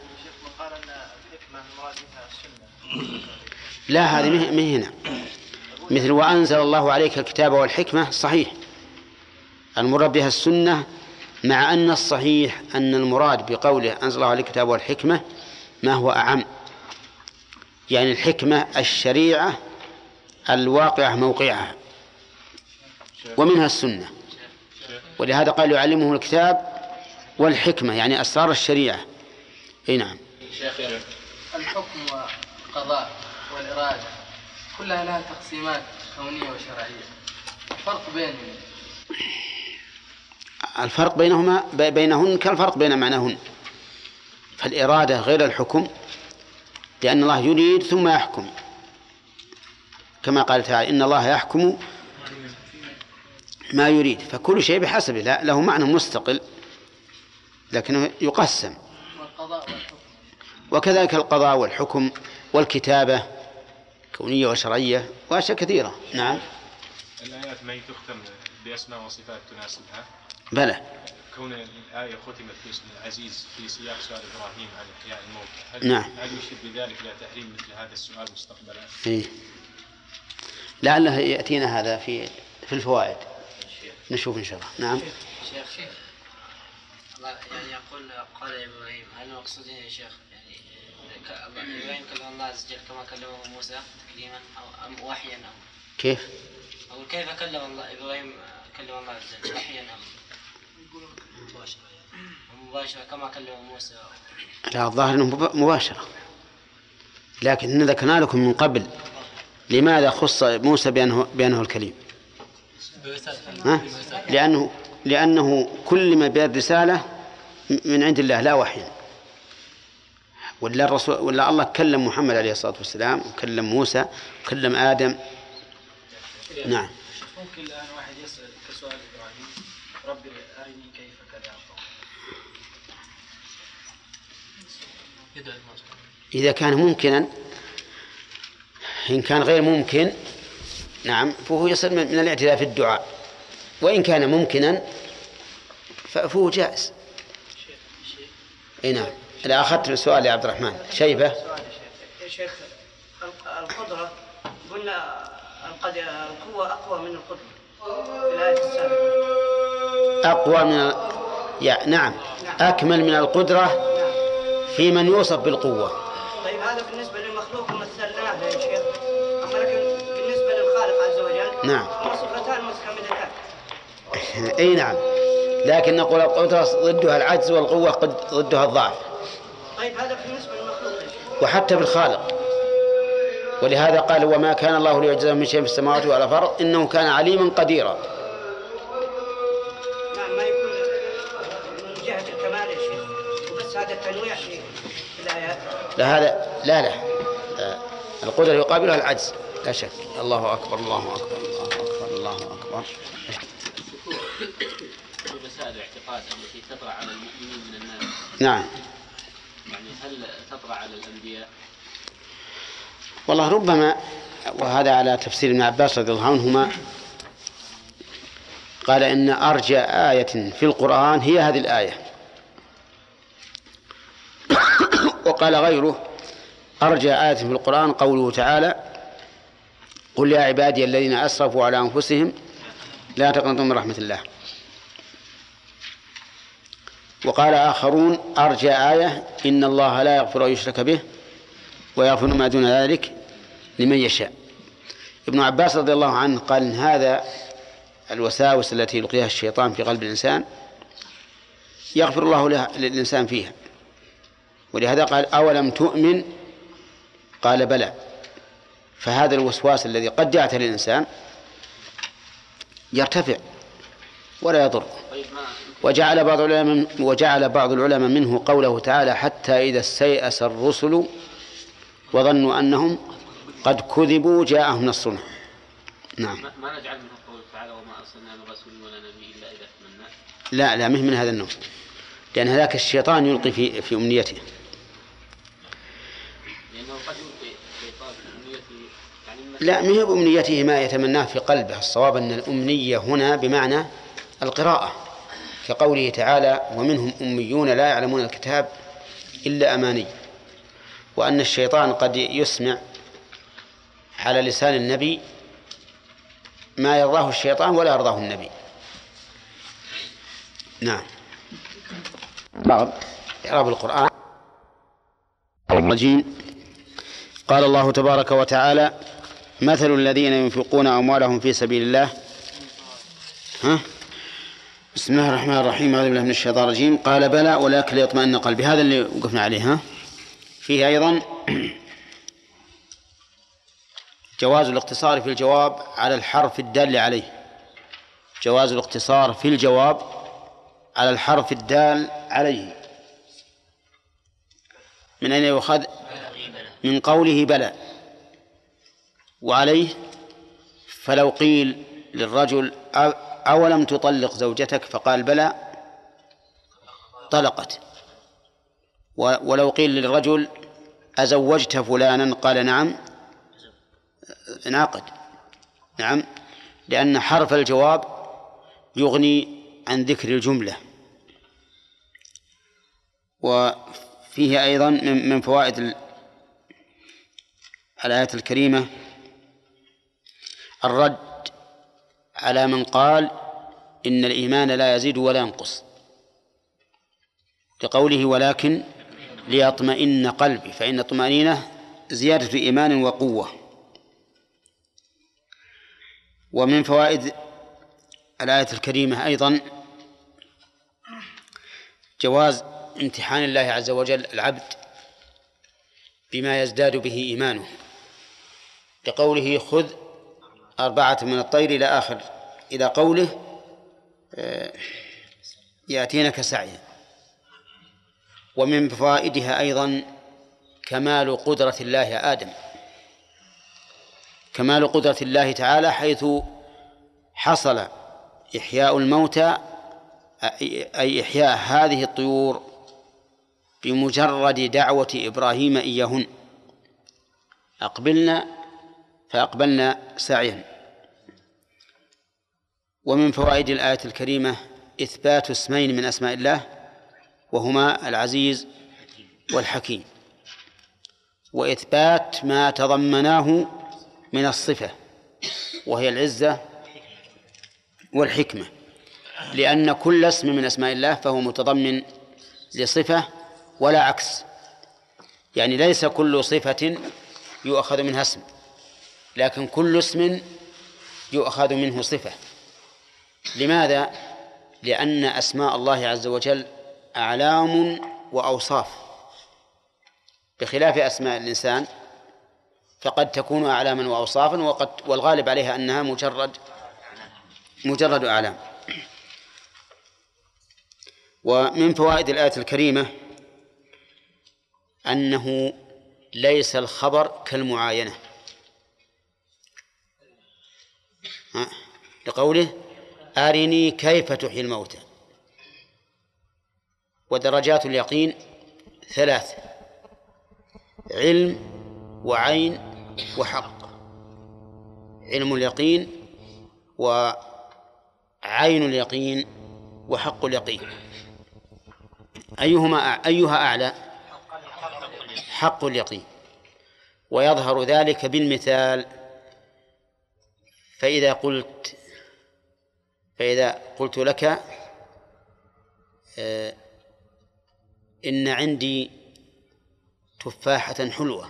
لا هذه مه هنا، مثل وأنزل الله عليك الكتاب والحكمة صحيح، المراد بها السنة، مع أن الصحيح أن المراد بقوله أنزل الله عليك الكتاب والحكمة ما هو أعم، يعني الحكمة الشريعة الواقعة موقعها، ومنها السنة، ولهذا قال يعلمه الكتاب والحكمة يعني أسرار الشريعة. أي نعم. الحكم والقضاء والإرادة كلها لها تقسيمات كونية وشرعية، الفرق بينهن كالفرق بين معناهن. فالإرادة غير الحكم، لأن الله يريد ثم يحكم، كما قال تعالى إن الله يحكم ما يريد، فكل شيء بحسبه، له معنى مستقل لكنه يقسم. وكذلك القضاء والحكم والكتابة كونية وشرعية وأشياء كثيرة. نعم. الآيات ما تختم بأسماء وصفات تناسبها. بلى. كون الآية ختمت باسم العزيز في سياق سؤال إبراهيم عن إحياء الموتى، نعم. هل يشير بذلك إلى تحريم مثل هذا السؤال مستقبلا؟ إيه. لعله يأتينا هذا في الفوائد، نشوف إن شاء الله. نعم. شيخ يعني يقول قال إبراهيم، هل المقصود يا شيخ يعني إبراهيم كلم الله عز وجل كما كلمه موسى تكليما أم وحيا أم كيف؟ أو كيف كلم الله إبراهيم كلم الله عز وجل وحيا أم مباشرة كما كلم موسى؟ لا الظاهر أنه مباشرة، لكن ذكرنا لكم من قبل لماذا خص موسى بأنه الكليم؟ لأنه كلم بالرسالة من عند الله لا وحي، ولا الرسول ولا الله كلم محمد عليه الصلاة والسلام وكلم موسى وكلم آدم. نعم. ممكن الآن واحد يسأل كسؤال إبراهيم ربي أرني كيف كذا، إذا كان ممكنا، إن كان غير ممكن نعم فهو يصل من الاعتداء في الدعاء، وإن كان ممكنا فهو جائز. نعم. إذا أخذت السؤال يا عبد الرحمن شيبة. يا شيخ القدرة قلنا القوة أقوى من القدرة في الآية السابقة. أقوى من نعم أكمل من القدرة في من يوصف بالقوة. طيب هذا بالنسبة للمخلوق مثلناه يا شيخ، أما لكن بالنسبة للخالق عز وجل نعم صفتان متكاملتان. أي نعم، لكن نقول القدرة ضدها العجز والقوة ضدها الضعف. طيب هذا بالنسبة للمخلوق يا شيخ. وحتى بالخالق، ولهذا قال وما كان الله ليعجزه من شيء في السماوات ولا في الأرض إنه كان عليما قديرا. نعم ما يكون من جهة الكمال يا شيخ، وبس هذا التنويع في الآيات. لا هذا لا القدرة يقابلها العجز لا شك. الله أكبر الله أكبر الله أكبر الله أكبر. مسائل الاعتقاد التي تطرأ على المؤمنين من الناس. نعم. يعني هل تطرأ على الأنبياء؟ والله ربما، وهذا على تفسير ابن عباس رضي الله عنهما، قال إن أرجى آية في القرآن هي هذه الآية. وقال غيره أرجى آية في القرآن قوله تعالى قل يا عبادي الذين أسرفوا على أنفسهم لا تقنطوا من رحمة الله. وقال آخرون أرجى آية إن الله لا يغفر أن يشرك به ويغفر ما دون ذلك لمن يشاء. ابن عباس رضي الله عنه قال إن هذا الوساوس التي يلقيها الشيطان في قلب الإنسان يغفر الله للإنسان فيها، ولهذا قال أولم تؤمن قال بلى. فهذا الوسواس الذي قد يعتري الإنسان يرتفع ولا يضر. وجعل بعض العلماء منه قوله تعالى حتى إذا استيأس الرسل وظنوا أنهم قد كذبوا جاءهم نصرنا. نعم. ما نجعل منه قوله تعالى وما أرسلنا من رسول ولا نبي إلا إذا تمنى. لا مهم من هذا النوع، لأن هذاك الشيطان يلقي في أمنيته. لأنه قد يلقي الشيطان في أمنيته يعني لا ما هي بأمنيته ما يتمناه في قلبه. الصواب أن الأمنية هنا بمعنى القراءة، كقوله تعالى ومنهم أميون لا يعلمون الكتاب إلا أماني. وأن الشيطان قد يسمع على لسان النبي ما يرضاه الشيطان ولا يرضاه النبي. نعم. بعض إعراب القرآن الرجيم. قال الله تبارك وتعالى مثل الذين ينفقون أموالهم في سبيل الله بسم الله الرحمن الرحيم أعوذ بالله من الشيطان الرجيم. قال بلى ولكن ليطمئن قلبي. هذا اللي وقفنا عليه. فيه أيضا جواز الاقتصار في الجواب على الحرف الدال عليه. جواز الاقتصار في الجواب على الحرف الدال عليه. من أين يؤخذ؟ من قوله بلى وعليه. فلو قيل للرجل أولم تطلق زوجتك فقال بلى طلقت. ولو قيل للرجل أزوجت فلانا قال نعم انعقد. نعم، لأن حرف الجواب يغني عن ذكر الجملة. وفيه أيضا من فوائد الآية الكريمة الرد على من قال إن الإيمان لا يزيد ولا ينقص، لقوله ولكن ليطمئن قلبي، فإن الطمأنينة زيادة إيمان وقوة. ومن فوائد الآية الكريمة أيضا جواز امتحان الله عز وجل العبد بما يزداد به إيمانه، لقوله خذ 4 من الطير إلى آخر، إلى قوله يأتينك سعيا. ومن فوائدها أيضا كمال قدرة الله يا آدم، كمال قدرة الله تعالى، حيث حصل إحياء الموتى أي إحياء هذه الطيور بمجرد دعوة إبراهيم إياهن، أقبلنا فأقبلنا سعيا. ومن فوائد الآية الكريمة إثبات اسمين من أسماء الله وهما العزيز والحكيم، وإثبات ما تضمناه من الصفة وهي العزة والحكمة، لأن كل اسم من أسماء الله فهو متضمن لصفة ولا عكس، يعني ليس كل صفة يؤخذ منها اسم، لكن كل اسم يؤخذ منه صفة. لماذا؟ لأن أسماء الله عز وجل أعلام وأوصاف، بخلاف أسماء الإنسان فقد تكون أعلاما وأوصافا، والغالب عليها أنها مجرد أعلام. ومن فوائد الآية الكريمة أنه ليس الخبر كالمعاينة، لقوله أرني كيف تحيي الموتى. ودرجات اليقين 3: علم وعين وحق. علم اليقين وعين عين اليقين وحق اليقين، أيها أعلى؟ حق اليقين. ويظهر ذلك بالمثال. فإذا قلت لك إن عندي تفاحة حلوة،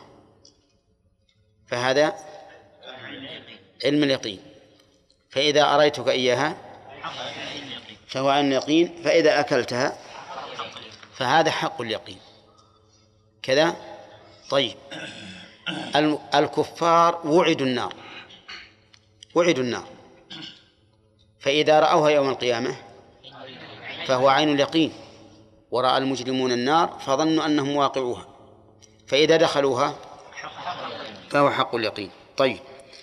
فهذا علم اليقين. فإذا أريتك إياها فهو عين اليقين، فإذا أكلتها فهذا حق اليقين كذا. طيب، الكفار وعدوا النار، فإذا رأوها يوم القيامة فهو عين اليقين، ورأى المجرمون النار فظنوا أنهم واقعوها، فإذا دخلوها فهو حق اليقين. طيب،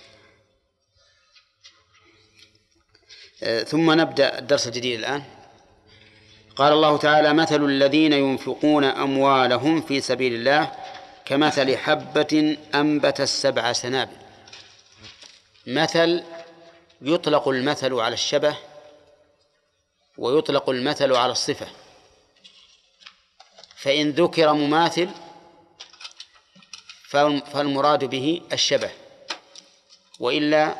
ثم نبدأ الدرس الجديد الآن. قال الله تعالى: مثل الذين ينفقون أموالهم في سبيل الله كمثل حبة أنبتت 7 سنابل. مثل، يطلق المثل على الشبه ويطلق المثل على الصفة، فإن ذكر مماثل فالمراد به الشبه، وإلا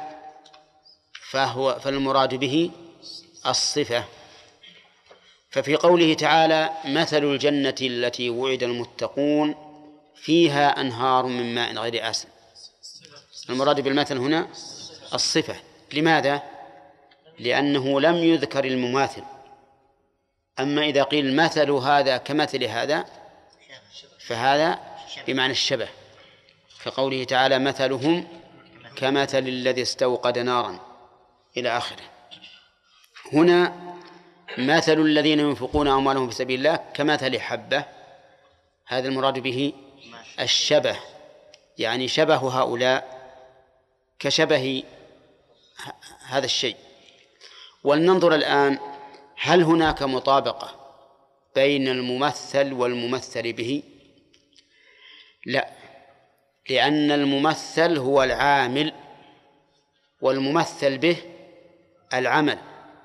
فالمراد به الصفة. ففي قوله تعالى: مثل الجنة التي وعد المتقون فيها أنهار من ماء غير آسن، المراد بالمثل هنا الصفة. لماذا؟ لأنه لم يذكر المماثل. أما إذا قيل مثل هذا كمثل هذا فهذا بمعنى الشبه، كقوله تعالى: مثلهم كمثل الذي استوقد نارا إلى آخره. هنا مثل الذين ينفقون أموالهم في سبيل الله كمثل حبة، هذا المراد به الشبه، يعني شبه هؤلاء كشبه هذا الشيء. ولننظر الآن هل هناك مطابقة بين الممثل والممثل به؟ لا، لأن الممثل هو العامل والممثل به العمل.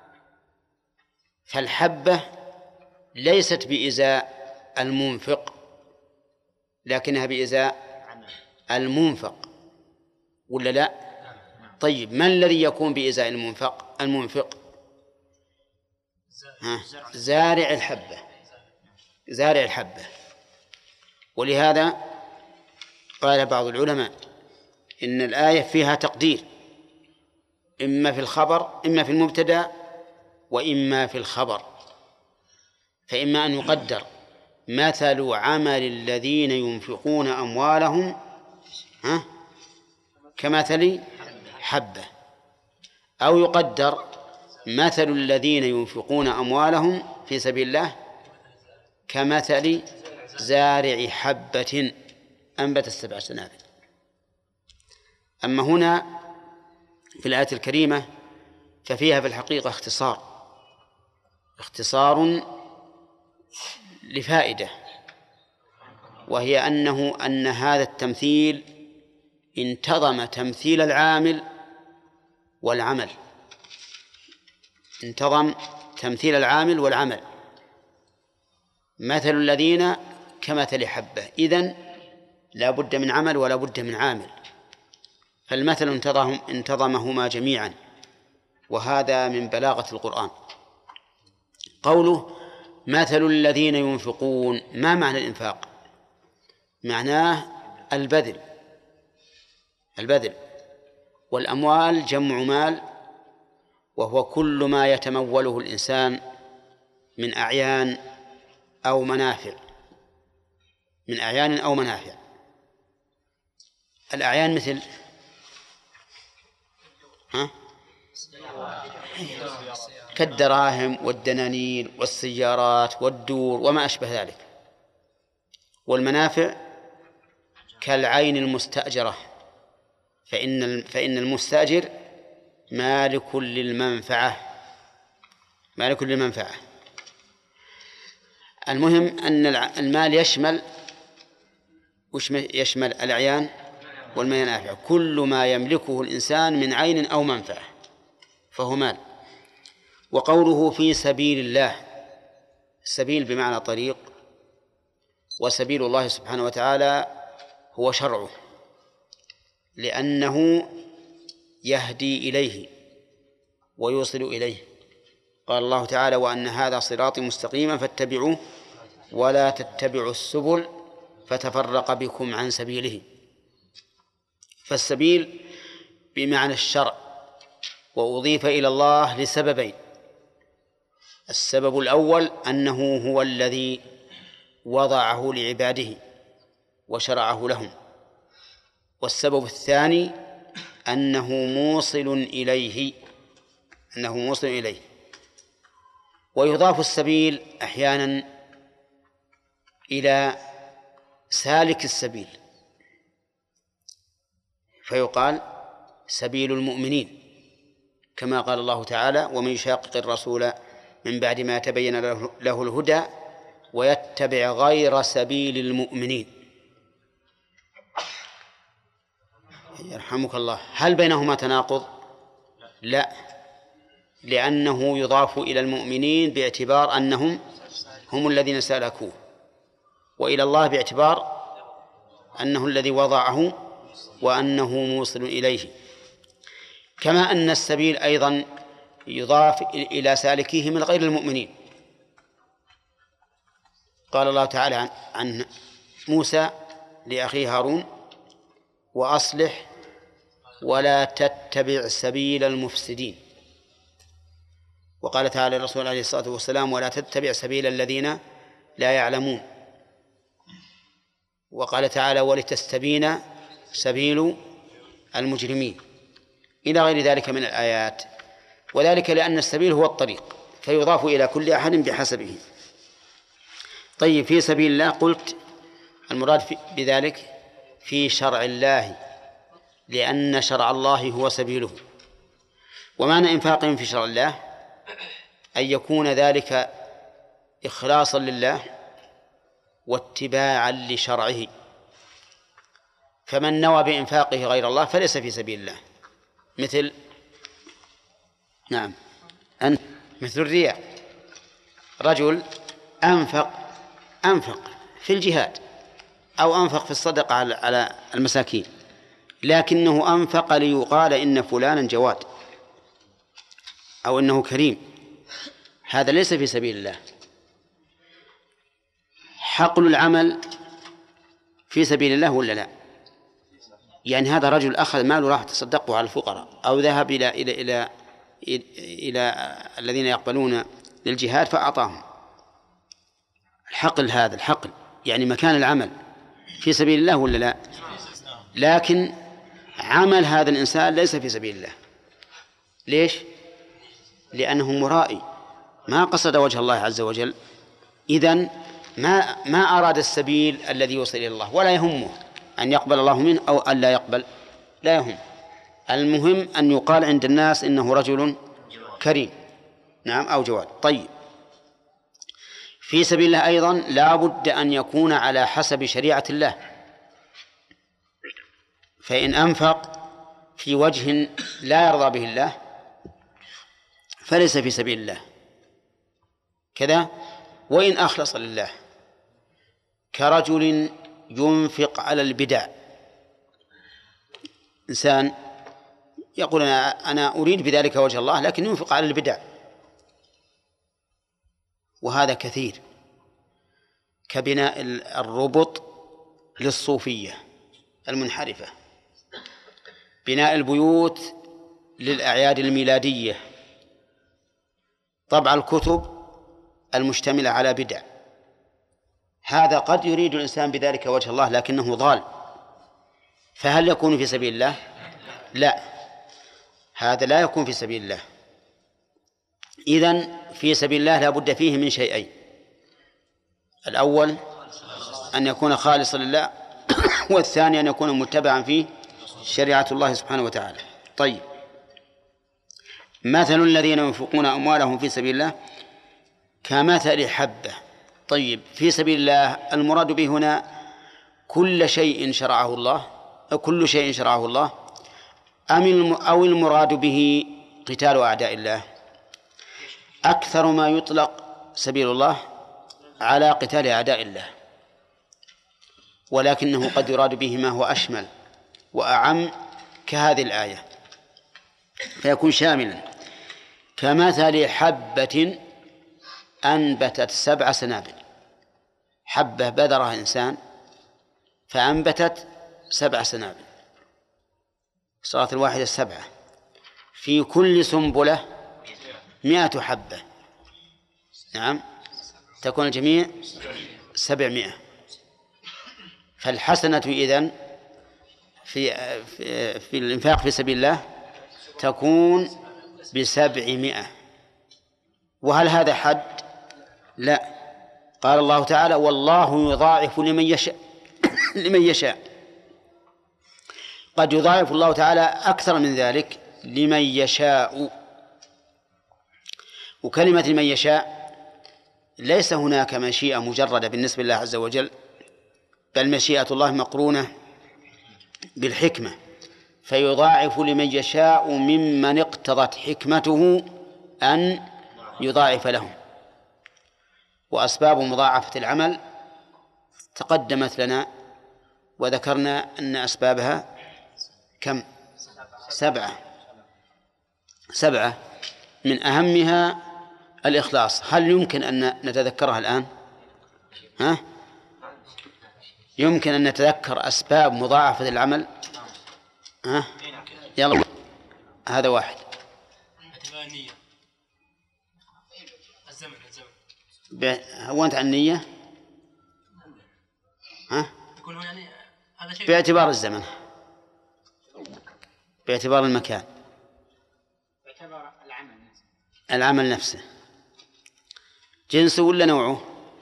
فالحبة ليست بإزاء المنفق، لكنها بإزاء المنفق، ولا لا؟ طيب، ما الذي يكون بإزاء المنفق؟ زارع الحبة. ولهذا قال بعض العلماء إن الآية فيها تقدير، إما في الخبر، إما في المبتدأ، وإما في الخبر. فإما أن يقدر مثل عمل الذين ينفقون أموالهم كمثل حبة، أو يقدر مثل الذين ينفقون أموالهم في سبيل الله كمثل زارع حبة أنبتت 7 سنابل. أما هنا في الآية الكريمة ففيها في الحقيقة اختصار لفائدة، وهي أن هذا التمثيل انتظم تمثيل العامل والعمل، انتظم تمثيل العامل والعمل. مثل الذين كمثل حبة، إذن لا بد من عمل ولا بد من عامل، فالمثل انتظمهما جميعا، وهذا من بلاغة القرآن. قوله مثل الذين ينفقون، ما معنى الإنفاق؟ معناه البذل، والأموال جمع مال، وهو كل ما يتموله الإنسان من أعيان أو منافع، الأعيان مثل كالدراهم والدنانير والسيارات والدور وما أشبه ذلك. والمنافع كالعين المستأجرة، فإن المستأجر مالك للمنفعة. المهم أن المال يشمل الأعيان والمنافع، كل ما يملكه الإنسان من عين أو منفعة فهو مال. وقوله في سبيل الله، السبيل بمعنى طريق، وسبيل الله سبحانه وتعالى هو شرعه، لأنه يهدي إليه ويوصل إليه. قال الله تعالى: وأن هذا صراطي مستقيما فاتبعوه ولا تتبعوا السبل فتفرق بكم عن سبيله. فالسبيل بمعنى الشرع، وأضيف إلى الله لسببين: السبب الأول أنه هو الذي وضعه لعباده وشرعه لهم، والسبب الثاني أنه موصل إليه، ويضاف السبيل أحيانا إلى سالك السبيل، فيقال سبيل المؤمنين، كما قال الله تعالى: ومن يشاقق الرسول من بعد ما تبين له الهدى ويتبع غير سبيل المؤمنين. يرحمك الله، هل بينهما تناقض؟ لا، لأنه يضاف إلى المؤمنين باعتبار أنهم هم الذين سلكوه، وإلى الله باعتبار أنه الذي وضعه وأنه موصل إليه. كما أن السبيل أيضا يضاف إلى سالكيه من غير المؤمنين. قال الله تعالى عن موسى لأخيه هارون: وأصلح ولا تتبع سبيل المفسدين. وقال تعالى الرسول عليه الصلاة والسلام: ولا تتبع سبيل الذين لا يعلمون. وقال تعالى: ولتستبين سبيل المجرمين، إلى غير ذلك من الآيات. وذلك لأن السبيل هو الطريق، فيضاف إلى كل أحد بحسبه. طيب، في سبيل الله قلت المراد بذلك في شرع الله، لأن شرع الله هو سبيله. ومعنى إنفاقهم في شرع الله أن يكون ذلك إخلاصا لله واتباعا لشرعه، فمن نوى بإنفاقه غير الله فليس في سبيل الله، مثل مثل الرياء. رجل أنفق في الجهاد أو أنفق في الصدقة على المساكين، لكنه أنفق ليقال إن فلانا جواد أو إنه كريم، هذا ليس في سبيل الله. حقل العمل في سبيل الله ولا لا؟ يعني هذا رجل أخذ ماله راح تصدقه على الفقراء، أو ذهب إلى الذين يقبلون للجهاد فأعطاهم. الحقل، هذا الحقل يعني مكان العمل في سبيل الله ولا لا؟ لكن عمل هذا الإنسان ليس في سبيل الله. ليش؟ لأنه مرائي، ما قصد وجه الله عز وجل، إذن ما أراد السبيل الذي يوصل إلى الله، ولا يهمه أن يقبل الله منه أو أن لا يقبل، لا يهم. المهم أن يقال عند الناس إنه رجل كريم، نعم، أو جواد. طيب، في سبيل الله أيضا لا بد أن يكون على حسب شريعة الله، فإن أنفق في وجه لا يرضى به الله فليس في سبيل الله كذا. وإن أخلص لله، كرجل ينفق على البدع، إنسان يقول أنا أريد بذلك وجه الله لكن ينفق على البدع، وهذا كثير، كبناء الربط للصوفية المنحرفة، بناء البيوت للأعياد الميلادية، طبع الكتب المشتملة على بدع. هذا قد يريد الإنسان بذلك وجه الله لكنه ضال، فهل يكون في سبيل الله؟ لا، هذا لا يكون في سبيل الله. إذن في سبيل الله لا بد فيه من شيئين: الأول أن يكون خالصا لله، والثاني أن يكون متبعا فيه شريعة الله سبحانه وتعالى. طيب، مثل الذين ينفقون أموالهم في سبيل الله كمثل حبة. طيب، في سبيل الله المراد به هنا كل شيء شرعه الله أو المراد به قتال أعداء الله؟ أكثر ما يطلق سبيل الله على قتال أعداء الله، ولكنه قد يراد به ما هو أشمل وأعم كهذه الآية، فيكون شاملا، كمثل حبة أنبتت 7 سنابل. حبة بذرها إنسان فأنبتت 7 سنابل، صارت الواحدة 7، في كل سنبلة 100 حبة. نعم، تكون الجميع 700. فالحسنة إذن في الإنفاق في سبيل الله تكون ب700. وهل هذا حد؟ لا. قال الله تعالى: والله يضاعف لمن يشاء. قد يضاعف الله تعالى أكثر من ذلك لمن يشاء. وكلمة لمن يشاء ليس هناك مشيئة مجردة بالنسبة لله عز وجل، بل مشيئة الله مقرونة بالحكمة، فيضاعف لمن يشاء ممن اقتضت حكمته أن يضاعف لهم. وأسباب مضاعفة العمل تقدمت لنا، وذكرنا أن أسبابها كم؟ 7. من أهمها الإخلاص. هل يمكن أن نتذكرها الآن؟ يمكن أن نتذكر أسباب مضاعفة العمل؟ يلا، هذا واحد. هونت عن النية. باعتبار الزمن، باعتبار المكان، باعتبار العمل نفسه. جنسه ولا نوعه؟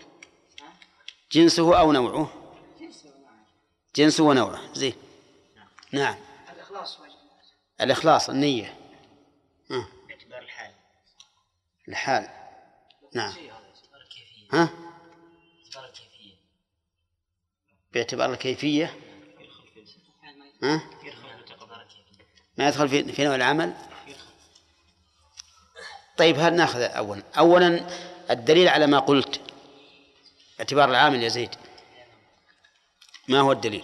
جنسه أو نوعه؟ جنسه ونوعه. زين. نعم. الإخلاص النية. باعتبار الحال. نعم. باعتبار الكيفية. ما يدخل في نوع العمل. طيب، هل نأخذ أولا الدليل على ما قلت، اعتبار العامل يا زيد، ما هو الدليل؟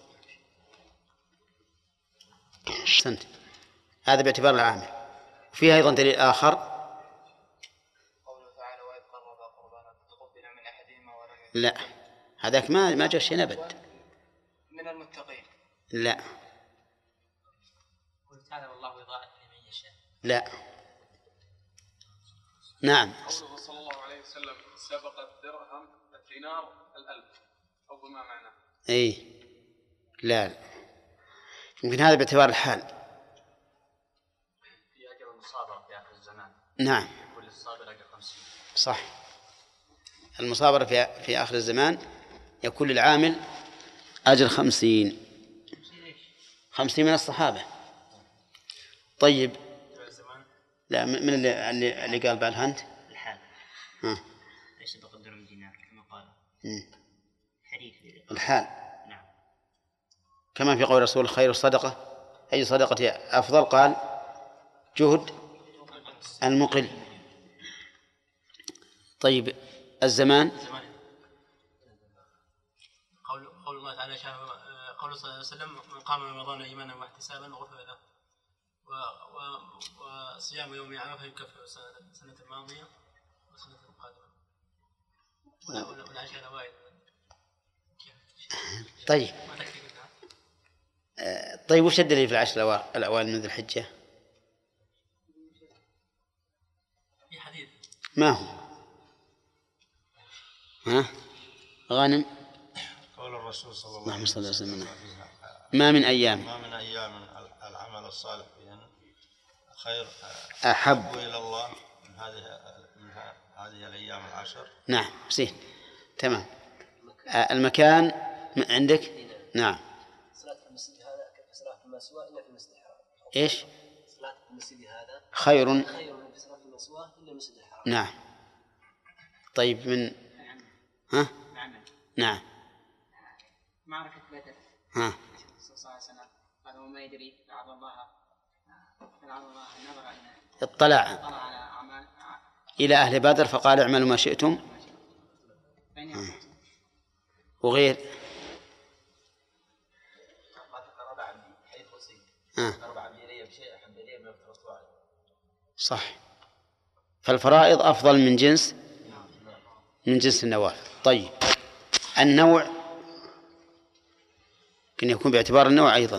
أحسنت، هذا باعتبار العامل. فيه أيضا دليل آخر، قوله تعالى: وإذ قربا قربانا فتقبل من أحدهما ولم يتقبل. لا، هذاك ما جاء شيء أبد. من المتقين. لا. قل تعالى: والله يضاعف لمن يشاء. لا. نعم. قوله صلى الله عليه وسلم: سبق الدرهم الدينار 1000، أو بما معناه. أي لا، يمكن هذا باعتبار الحال. في أجر المصابرة في آخر الزمان. نعم. كل الصابر أجر 50. صح، المصابرة في آخر الزمان يكون للعامل أجر 50 من الصحابة. طيب، لا، من اللي قال بعد هانت الحال. ليس بقدر من دينار كما قال حديث الحال. نعم. كما في قول رسول: خير الصدقة، أي صدقة أفضل؟ قال: جهد المقل. طيب، الزمان. قول الله تعالى: قول صلى الله عليه وسلم: من قام رمضان إيمانا واحتسابا غفر له، وصيام يوم عرفة يكفر السنة الماضية والسنة القادمة، والعشر الأوائل. طيب. طيب، وش الدليل في العشر الأوائل من ذي الحجة؟ في حديث. ما هو؟ غانم. قول الرسول صلى الله عليه وسلم: ما من أيام العمل الصالح فيهن خير أحب إلى الله من هذه الأيام العشر. نعم، زين، تمام. المكان عندك؟ نعم. صلاة المسجد هذا كصلاة المسوى إلا في المسجد الحرام. إيش؟ صلاة المسجد هذا خير من صلاة المسوى إلا المسجد الحرام. نعم. طيب، من نعم. معركة بدر. صلى الله عليه وسلم قال: وما يدري لعل الله نظر إلى اطلع على أعمال إلى أهل بدر فقال اعملوا ما شئتم. وغير صح. فالفرائض أفضل من جنس النوافل. طيب النوع كان يكون باعتبار النوع أيضا.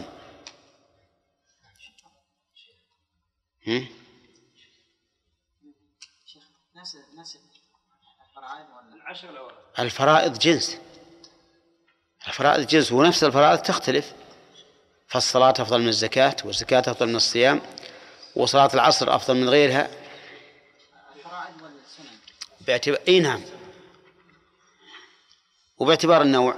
الفرائض جنس، الفرائض جنس، ونفس الفرائض تختلف. فالصلاة أفضل من الزكاة، والزكاة أفضل من الصيام، وصلاة العصر أفضل من غيرها. باعتبار نعم. وباعتبار النوع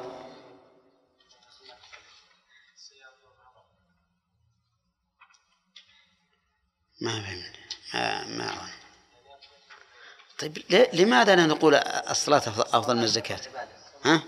ما أظن. طيب لماذا لا نقول الصلاة أفضل من الزكاة؟ ها؟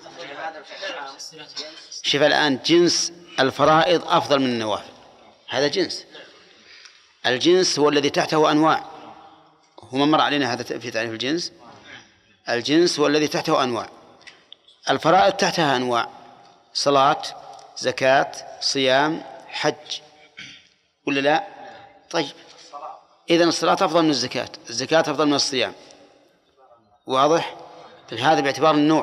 شوف الآن جنس الفرائض أفضل من النوافل، هذا جنس. الجنس هو الذي تحته أنواع، هو مر علينا هذا في تعريف الجنس. الجنس هو الذي تحته أنواع. الفرائض تحتها أنواع: صلاة، زكاة، صيام، حج، ولا لا؟ طيب إذن الصلاة أفضل من الزكاة، الزكاة أفضل من الصيام. واضح؟ هذا باعتبار النوع.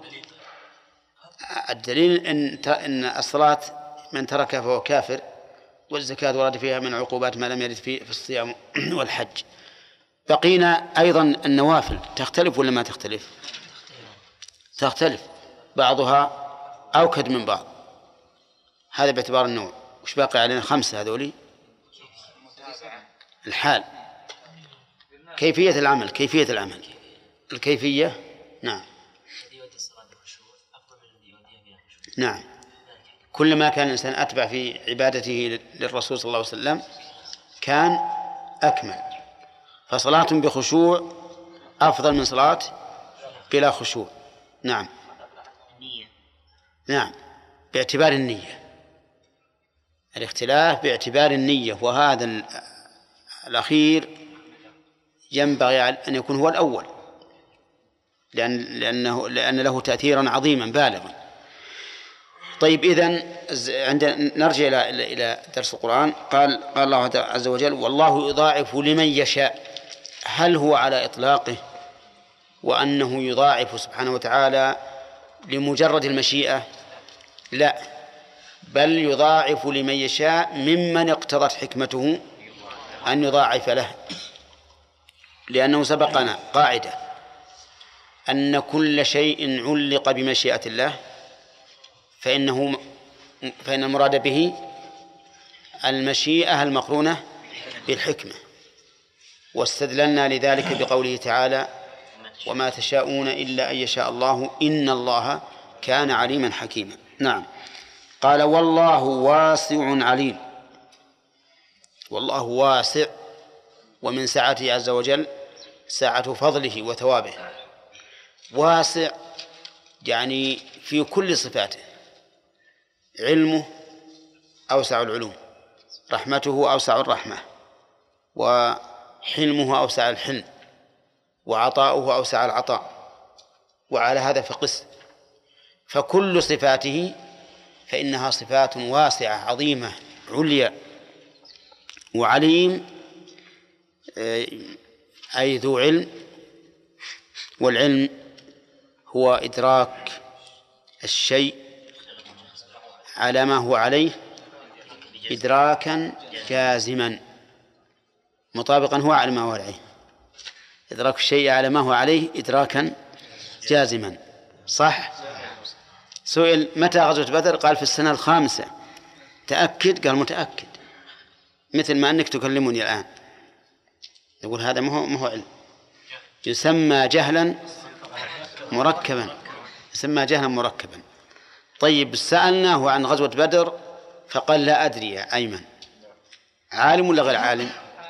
الدليل إن الصلاة من تركها فهو كافر، والزكاة ورد فيها من عقوبات ما لم يرد في الصيام والحج. بقينا أيضا النوافل، تختلف ولا ما تختلف؟ تختلف، بعضها أوكد من بعض. هذا باعتبار النوع. وش باقي علينا؟ 5 هذولي. الحال، كيفية العمل، الكيفية نعم. نعم، كلما كان الإنسان أتبع في عبادته للرسول صلى الله عليه وسلم كان أكمل. فصلاة بخشوع أفضل من صلاة بلا خشوع. نعم. نعم، باعتبار النية. الاختلاف باعتبار النية، وهذا الأخير ينبغي أن يكون هو الأول، لأن له تأثيرا عظيما بالغا. طيب إذن نرجع إلى درس القرآن. قال الله عز وجل: والله يضاعف لمن يشاء. هل هو على إطلاقه وأنه يضاعف سبحانه وتعالى لمجرد المشيئة؟ لا، بل يضاعف لمن يشاء ممن اقتضت حكمته أن يضاعف له. لأنه سبقنا قاعدة أن كل شيء علق بمشيئة الله فإن المراد به المشيئة المقرونة بالحكمة. واستدللنا لذلك بقوله تعالى: وما تشاءون إلا أن يشاء الله إن الله كان عليما حكيما. نعم. قال: والله واسع عليم. والله واسع، ومن سعته عز وجل سعة فضله وثوابه. واسع يعني في كل صفاته. علمه أوسع العلوم، رحمته أوسع الرحمة، وحلمه أوسع الحلم، وعطاؤه أوسع العطاء. وعلى هذا فقس. فكل صفاته فإنها صفات واسعة عظيمة عليا. وعليم أي ذو علم، والعلم هو إدراك الشيء على ما هو عليه إدراكا جازما مطابقا هو على ما هو عليه. إدراك الشيء على ما هو عليه إدراكا جازما. صح؟ سئل: متى غزوة بدر؟ قال: في السنة 5. تأكد؟ قال: متأكد. مثل ما أنك تكلمني الآن. يقول هذا ما هو علم، يسمى جهلا مركبا، يسمى جهلا مركبا. طيب سألناه عن غزوة بدر فقال: لا أدري يا أيمن، عالم ولا غير عالم؟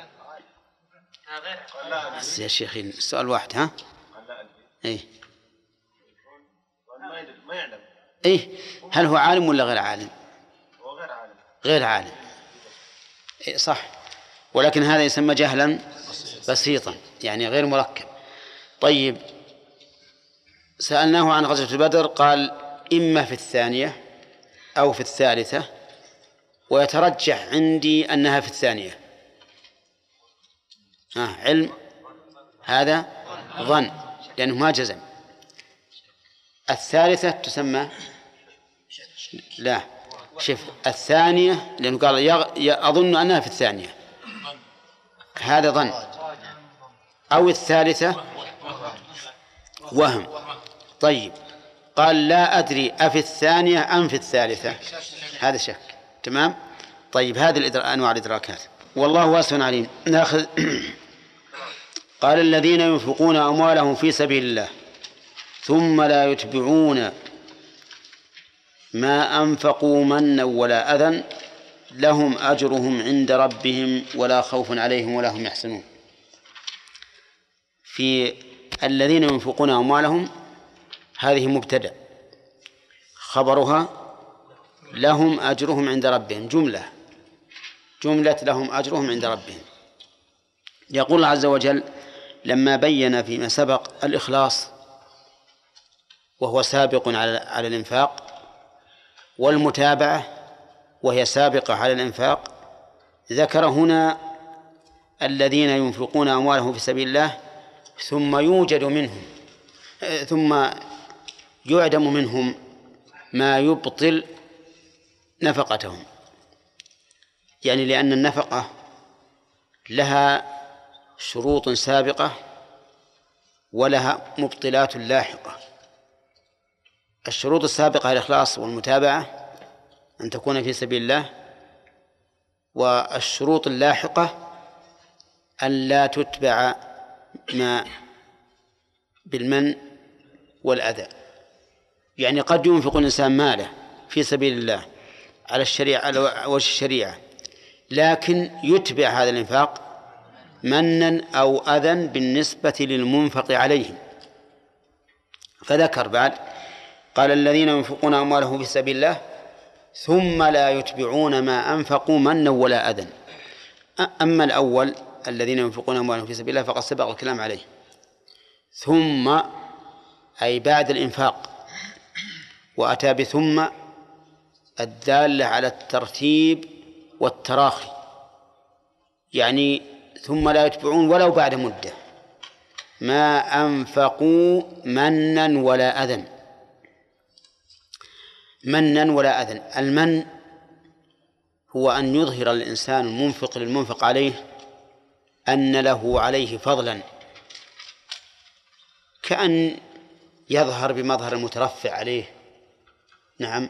يا شيخ السؤال واحد. ها؟ إيه؟ إيه؟ هل هو عالم ولا غير عالم؟ غير عالم. إيه صح، ولكن هذا يسمى جهلا بسيطا يعني غير مركب. طيب، سألناه عن غزوة بدر قال إما في الثانية أو في الثالثة، ويترجح عندي أنها في الثانية. علم هذا ظن لأنه ما جزم. الثالثة تسمى لا شف الثانية لأنه قال أظن أنها في الثانية، هذا ظن. أو الثالثة وهم. طيب، قال لا أدري أفي الثانية أم في الثالثة، هذا شك. تمام. طيب، هذه أنواع الإدراكات، والله واسع عليم. ناخذ قال الذين ينفقون أموالهم في سبيل الله ثم لا يتبعون ما أنفقوا منا ولا أذى لهم أجرهم عند ربهم ولا خوف عليهم ولا هم يحزنون. في الذين ينفقون أموالهم هذه مبتدأ، خبرها لهم أجرهم عند ربهم، جملة لهم أجرهم عند ربهم. يقول الله عز وجل لما بين فيما سبق الإخلاص وهو سابق على الإنفاق، والمتابعة وهي سابقة على الإنفاق، ذكر هنا الذين ينفقون أموالهم في سبيل الله ثم يعدم منهم ما يبطل نفقتهم، يعني لأن النفقة لها شروط سابقة ولها مبطلات لاحقة. الشروط السابقة الإخلاص والمتابعة أن تكون في سبيل الله، والشروط اللاحقة أن لا تتبع ما بالمن والأذى. يعني قد ينفق الإنسان ماله في سبيل الله على الشريعة، على وجه الشريعة، لكن يتبع هذا الإنفاق منا أو أذى بالنسبة للمنفق عليهم. فذكر بعد قال الذين ينفقون أموالهم في سبيل الله ثم لا يتبعون ما أنفقوا منا ولا أذى. أما الأول الذين ينفقون أموالهم في سبيل الله فقد سبق الكلام عليه. ثم أي بعد الإنفاق، وأتى بثم الدالة على الترتيب والتراخي، يعني ثم لا يتبعون ولو بعد مدة ما أنفقوا منا ولا أذى. منا ولا أذى، المن هو أن يظهر الإنسان المنفق للمنفق عليه أن له عليه فضلا، كأن يظهر بمظهر المترفع عليه. نعم.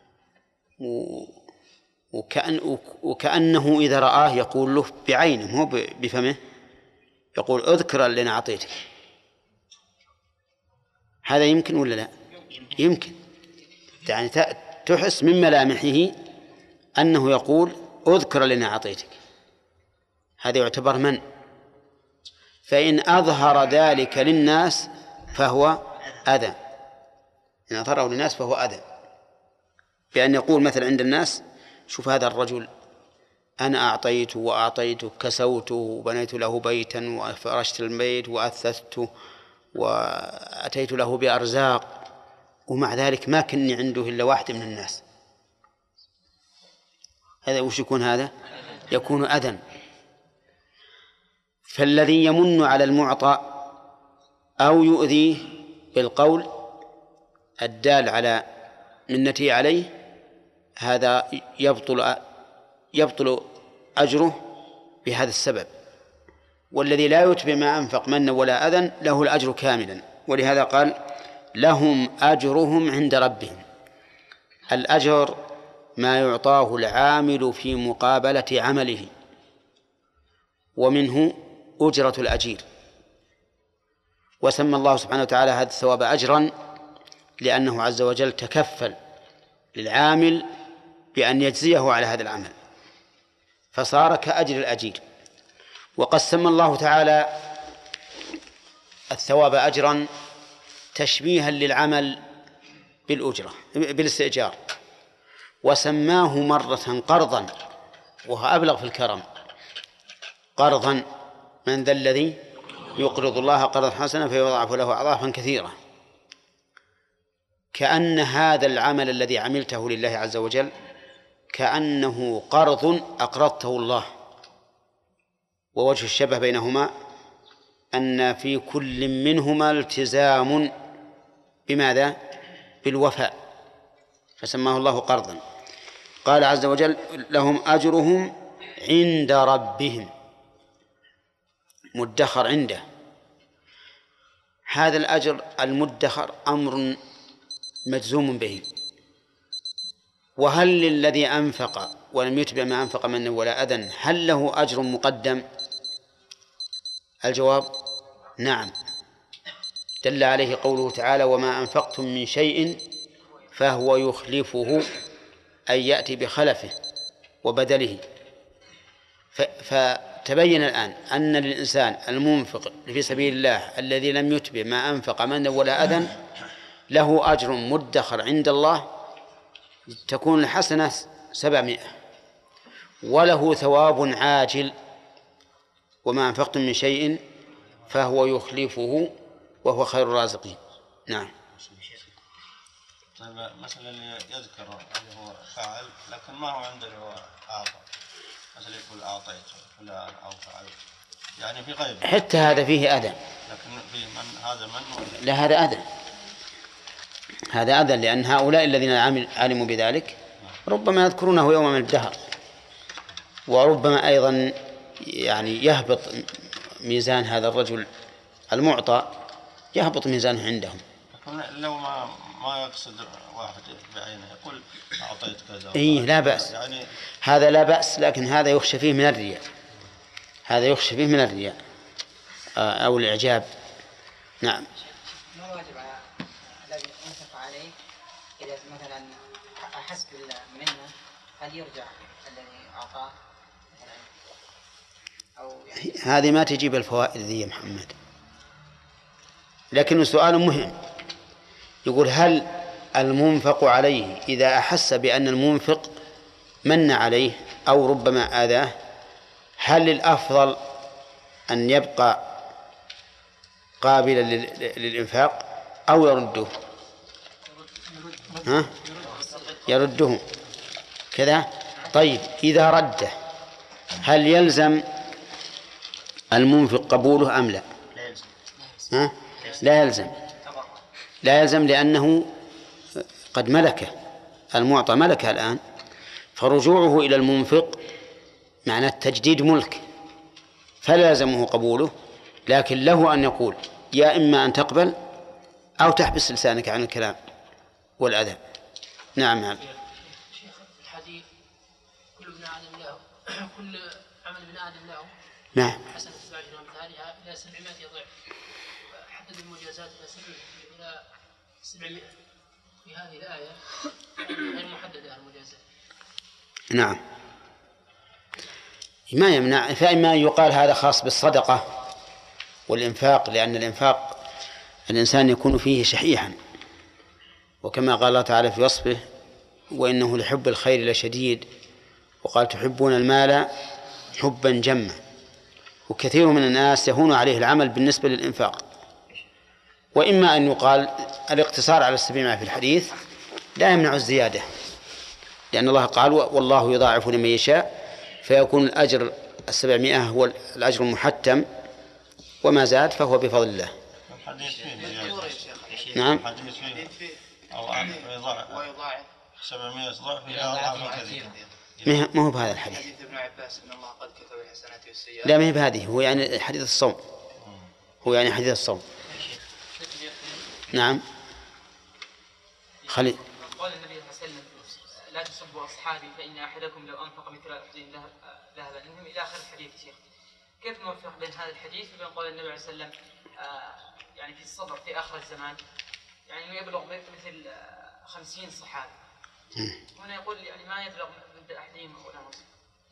وكأنه إذا رآه يقول له بعينه مو بفمه، يقول اذكر اللي أنا أعطيتك. هذا يمكن ولا لا؟ يمكن. يعني تحس من ملامحه أنه يقول اذكر اللي أنا أعطيتك، هذا يعتبر من. فإن أظهر ذلك للناس فهو أذى، إن أظهره للناس فهو أذى، بأن يقول مثلا عند الناس شوف هذا الرجل أنا أعطيته وأعطيته، كسوته وبنيت له بيتا وفرشت البيت وأثثته وأتيت له بأرزاق، ومع ذلك ما كني عنده إلا واحد من الناس. هذا وش يكون؟ هذا يكون أذى. فالذي يمن على المعطى أو يؤذيه بالقول الدال على منته عليه هذا يبطل أجره بهذا السبب. والذي لا يتبع ما أنفق منا ولا أذى له الأجر كاملا، ولهذا قال لهم أجرهم عند ربهم. الأجر ما يعطاه العامل في مقابلة عمله، ومنه أجرة الأجير. وسمى الله سبحانه وتعالى هذا الثواب أجرا لأنه عز وجل تكفل للعامل بأن يجزيه على هذا العمل، فصار كأجر الأجير. وقد سمى الله تعالى الثواب أجرا تشبيها للعمل بالأجرة بالاستئجار، وسماه مرة قرضا، وهو أبلغ في الكرم، قرضا من ذا الذي يقرض الله قرضا حسنا فيضاعف له أضعافا كثيرة. كأن هذا العمل الذي عملته لله عز وجل كأنه قرض أقرضته الله. ووجه الشبه بينهما أن في كل منهما التزام بماذا؟ بالوفاء، فسماه الله قرضا. قال عز وجل لهم أجرهم عند ربهم، مدخر عنده. هذا الأجر المدخر أمر مجزوم به. وهل للذي أنفق ولم يتبع ما أنفق منه ولا أذن هل له أجر مقدم؟ الجواب نعم، دل عليه قوله تعالى وما أنفقتم من شيء فهو يخلفه، أي يأتي بخلفه وبدله. فتبين الآن أن للإنسان المنفق في سبيل الله الذي لم يتبع ما أنفق منه ولا أذن له أجر مدخر عند الله، تكون الحسنة 700، وله ثواب عاجل. وما أنفقتم من شيء فهو يخلفه وهو خير الرازقين. نعم. طيب مثلا اللي يذكر اللي هو فاعل لكن ما هو عنده اللي هو أعطى، مثلا يقول أعطيت فلان أو فعلت، يعني في غيب، حتى هذا فيه أذى. لكن في من هذا من لا، هذا أذى، هذا أذى، لأن هؤلاء الذين علموا بذلك ربما يذكرونه يوم من الدهر، وربما أيضا يعني يهبط ميزان هذا الرجل المعطى، يهبط ميزانه عندهم. لو ما يقصد واحد بعينه يقول أعطيت كذا. إيه لا بأس، يعني هذا لا بأس، لكن هذا يخشى فيه من الرياء، هذا يخشى فيه من الرياء أو الإعجاب. نعم. ما الواجب على الذي أنفق عليه إذا مثلا أحس بالمنة هل يرجع الذي أعطاه أو يعني؟ هذه ما تجيب الفوائد ذي يا محمد، لكن سؤال مهم. يقول هل المنفق عليه إذا أحس بأن المنفق من عليه أو ربما آذاه هل الأفضل أن يبقى قابلا للإنفاق أو يرده؟ يرده كذا. طيب إذا رده هل يلزم المنفق قبوله أم لا؟ لا يلزم، لا يلزم، لأنه قد ملكه، المعطى ملكه الآن، فرجوعه إلى المنفق معناه تجديد ملك، فلا يلزمه قبوله، لكن له أن يقول يا إما أن تقبل أو تحبس لسانك عن الكلام والأذى. نعم. الحديث كل ابن آدم له، كل عمل ابن آدم له. نعم. حسنة بعشر أمثالها إلى 700 ضعف. حدد المجازات إلى 700 في هذه الآية غير محددة المجازات. نعم. ما يمنع، فإما يقال هذا خاص بالصدقة والإنفاق، لأن الإنفاق الإنسان يكون فيه شحيحا، وكما قال الله تعالى في وصفه وإنه لحب الخير لشديد، وقال تحبون المال حبا جما. وكثير من الناس يهون عليه العمل بالنسبة للإنفاق. وإما أن يقال الاقتصار على 700 في الحديث لا يمنع الزيادة، لأن الله قال والله يضاعف لمن يشاء، فيكون الأجر 700 هو الأجر المحتم، وما زاد فهو بفضل الله. نعم. ويضاعف 700 ضعف إلى أضعاف كثيرة. ما هو بهذا الحديث. حديث ابن عباس إن الله قد كتب الحسنات والسيئات. لا، ما هي بهذه، هو يعني حديث الصوم، هو يعني حديث الصوم. نعم. خلي. قال النبي صلى الله عليه وسلم لا تسبوا أصحابي فإن أحدكم لو أنفق مثل أحد ذهبا إلى آخر الحديث. شيخ كيف نوفق بين هذا الحديث وبين قول النبي عليه الصلاة والسلام يعني في الصدر في آخر الزمان يعني إنه يبلغ مثل 50 صحابي، هنا يقول يعني ما يبلغ ضد أحدهم ولا نصف.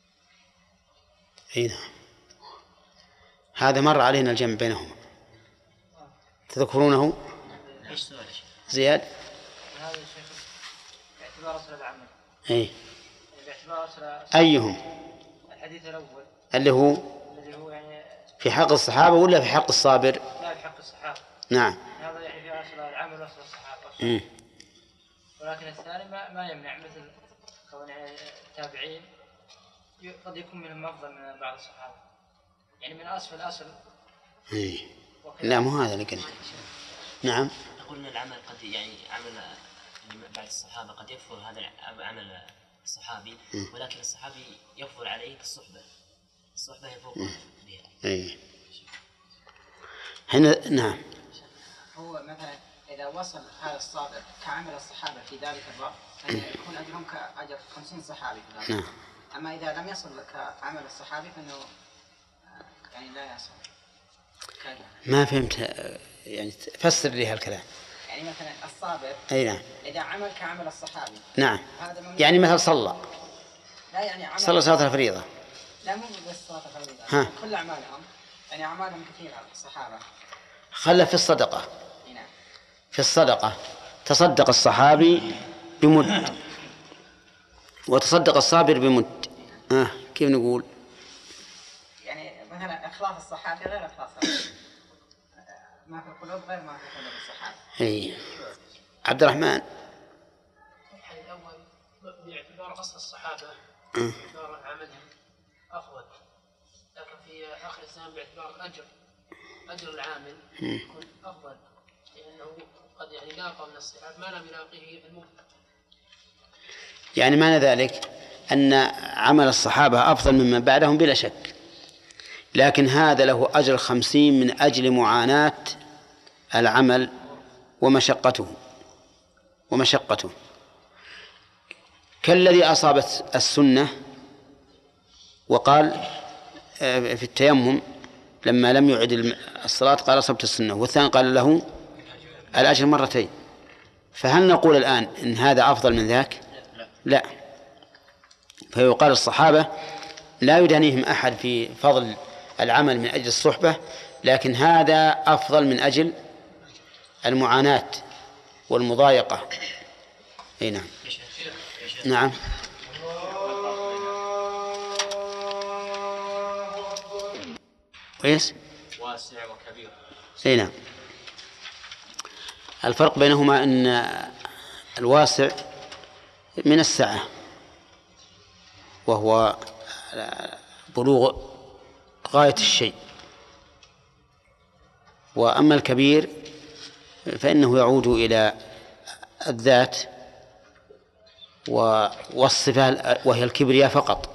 أي نعم، هذا مر علينا الجمع بينهما، تذكرونه؟ زياد؟ هذا الشيخ باعتبار أصل العمل. أي. باعتبار أصل أيهم؟ الحديث الأول اللي هو يعني في حق الصحابة ولا في حق الصابر؟ لا في حق الصحابة. نعم. هذا يعني في أصل العمل وأصل الصحابة. ولكن الثاني ما يمنع، مثل كون التابعين قد يكون منهم أفضل من بعض الصحابة، يعني من أصل. لا مو هذا اللي قلنا. نعم. قلنا العمل قد يعني عمل بعد الصحابة قد يكفر هذا عمل الصحابي، ولكن الصحابي يكفر عليه الصحبة يفوق بها. هنا نعم. هو مثلا إذا وصل هذا الصابر كعمل الصحابة في ذلك الوقت يكون أجرهم كأجر 50 صحابي في ذلك. نعم. أما إذا لم يصل كعمل الصحابي فإنه يعني لا يصل. ما فهمت، يعني فسر لي هالكلام. يعني مثلا الصابر نعم. إذا عمل كعمل الصحابي. نعم. يعني مثل صلى. لا يعني عمل صلى صلاة الفريضة. لا مو بس صلاة الفريضة. كل أعمالهم يعني أعمالهم كثيرة الصحابة. خلى في الصدقة. نعم. في الصدقة تصدق الصحابي بمد وتصدق الصابر بمد. كيف نقول؟ يعني مثلا إخلاص الصحابي غير إخلاص ما في القلوب غير ما في قلوب الصحابة. عبد الرحمن. الحديث الأول باعتبار أصل الصحابة باعتبار عملهم أفضل، لكن في آخر الزمان باعتبار أجر العامل يكون أفضل، لأنه قد يعني لاقى من الصحابة ما لم يلاقيه المؤمن. يعني معنى ذلك أن عمل الصحابة أفضل ممن بعدهم بلا شك، لكن هذا له أجر 50 من أجل معاناة العمل ومشقته كالذي أصابت السنة وقال في التيمم لما لم يعد الصلاة قال أصبت السنة، والثاني قال له الأجر مرتين. فهل نقول الآن إن هذا أفضل من ذاك؟ لا. فيقال الصحابة لا يدانيهم أحد في فضل العمل من أجل الصحبة، لكن هذا أفضل من أجل المعاناة والمضايقة. نعم. نعم. كويس. واسع وكبير. نعم. الفرق بينهما أن الواسع من السعة وهو بلوغ غاية الشيء، وأما الكبير فإنه يعود إلى الذات والصفة وهي الكبرياء فقط،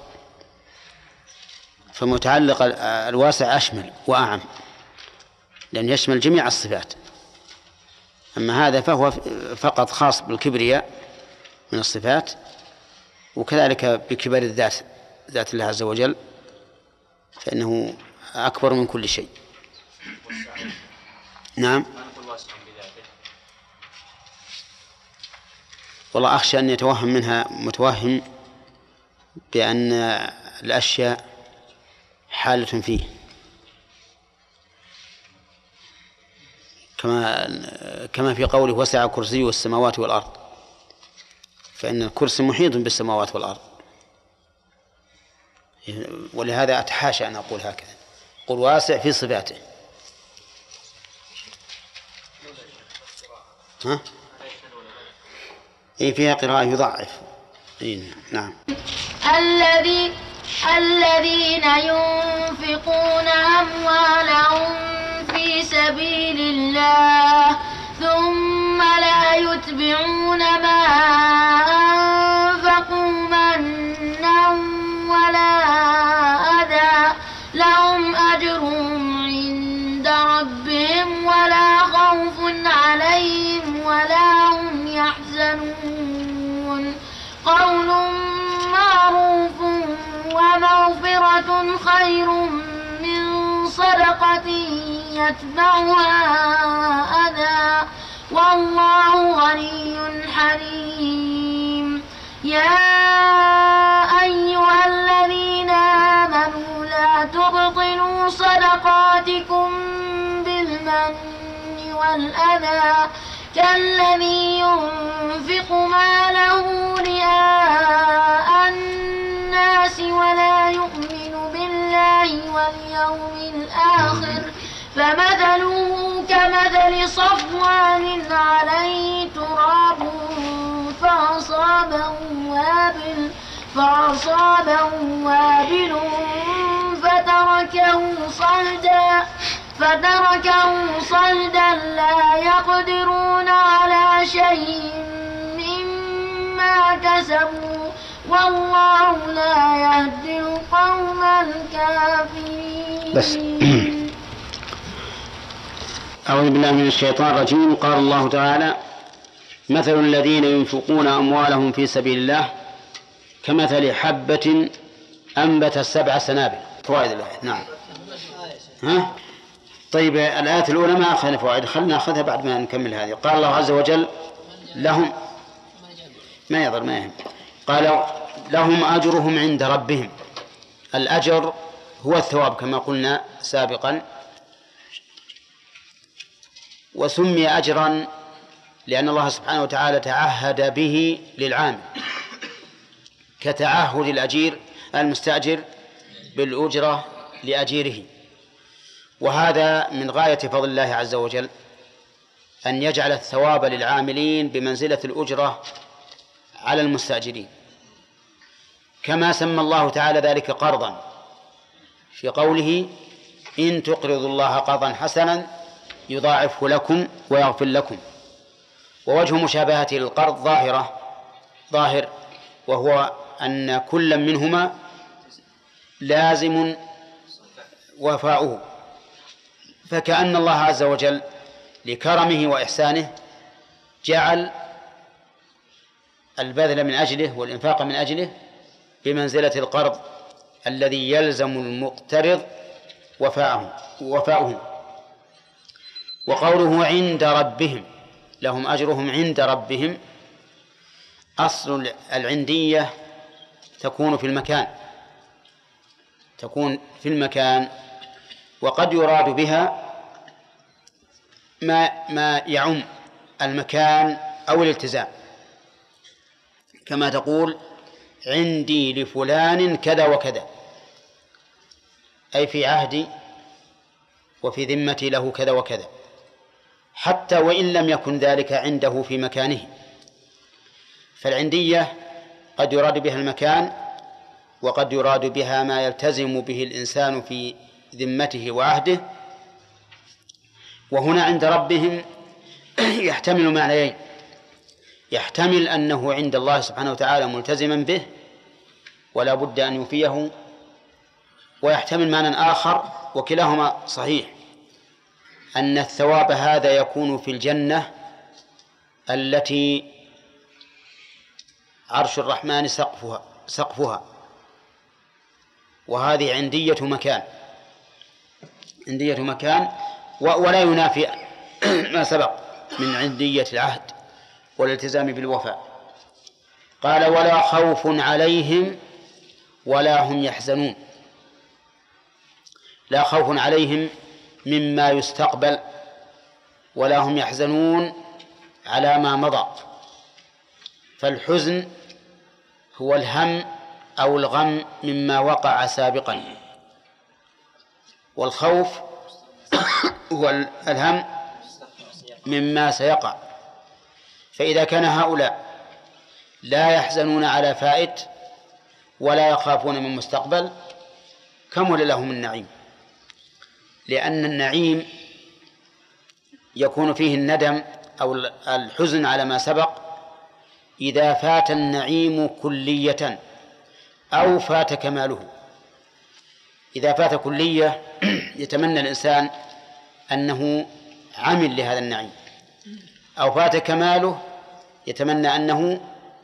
فمتعلق الواسع أشمل وأعم لأن يشمل جميع الصفات، أما هذا فهو فقط خاص بالكبرياء من الصفات، وكذلك بكبر الذات ذات الله عز وجل فإنه أكبر من كل شيء. نعم. والله أخشى أن يتوهم منها متوهم بأن الأشياء حالة فيه، كما في قوله وسع كرسيه السماوات والأرض، فإن الكرسي محيط بالسماوات والأرض، ولهذا أتحاشى أن أقول هكذا، قل واسع في صفاته. فيها قراءة يضعف. نعم. الذين ينفقون أموالهم في سبيل الله ثم لا يتبعون ما أنفقوا منا ولا أذى لهم أجرهم عند ربهم ولا خوف عليهم ولا هم يحزنون. قول معروف ومغفرة خير من صدقة يتبعها أذى والله غني حليم. يا أيها الذين آمنوا لا تبطلوا صدقاتكم بالمن والأذى كالذي ينفق ماله رئاء الناس ولا يؤمن بالله واليوم الآخر فمثله كمثل صفوان عليه تراب فأصابه وابل فتركه صلدا لا يقدرون على شيء مما كسبوا والله لا يهدي القوم الكافرين. بس أعوذ بالله من الشيطان الرجيم. قال الله تعالى: مثل الذين ينفقون أموالهم في سبيل الله كمثل حبة أنبتت 7 سنابل. فوائد الآية. نعم. طيب الآية الأولى ما أخذنا فوائد، خلنا نأخذها بعد ما نكمل هذه. قال الله عز وجل: لهم ما يضر ما يهم. قال: لهم أجرهم عند ربهم. الأجر هو الثواب كما قلنا سابقا، وسمي أجرا لأن الله سبحانه وتعالى تعهد به للعامل كتعهد الأجير المستأجر بالأجرة لأجيره. وهذا من غاية فضل الله عز وجل أن يجعل الثواب للعاملين بمنزلة الأجرة على المستأجرين، كما سمى الله تعالى ذلك قرضا في قوله: إن تقرضوا الله قرضا حسنا يضاعفه لكم ويغفر لكم. ووجه مشابهته للقرض ظاهر، وهو أن كل منهما لازم وفاؤه. فكأن الله عز وجل لكرمه وإحسانه جعل البذل من أجله والإنفاق من أجله بمنزلة القرض الذي يلزم المقترض وفاؤه. وقوله عند ربهم، لهم أجرهم عند ربهم، أصل العندية تكون في المكان، وقد يراد بها ما يعم المكان أو الالتزام، كما تقول: عندي لفلان كذا وكذا، أي في عهدي وفي ذمتي له كذا وكذا، حتى وإن لم يكن ذلك عنده في مكانه. فالعندية قد يراد بها المكان، وقد يراد بها ما يلتزم به الإنسان في ذمته وعهده. وهنا عند ربهم يحتمل معنيين: يحتمل أنه عند الله سبحانه وتعالى ملتزما به ولا بد أن يوفيه، ويحتمل معنى آخر وكلاهما صحيح، أن الثواب هذا يكون في الجنة التي عرش الرحمن سقفها، وهذه عندية مكان ولا ينافي ما سبق من عندية العهد والالتزام بالوفاء. قال: ولا خوف عليهم ولا هم يحزنون. لا خوف عليهم مما يستقبل، ولا هم يحزنون على ما مضى. فالحزن هو الهم أو الغم مما وقع سابقا، والخوف هو الهم مما سيقع. فإذا كان هؤلاء لا يحزنون على فائت ولا يخافون من مستقبل، كمل لهم النعيم، لأن النعيم يكون فيه الندم أو الحزن على ما سبق إذا فات النعيم كلية أو فات كماله. إذا فات كلية يتمنى الإنسان أنه عمل لهذا النعيم، أو فات كماله يتمنى أنه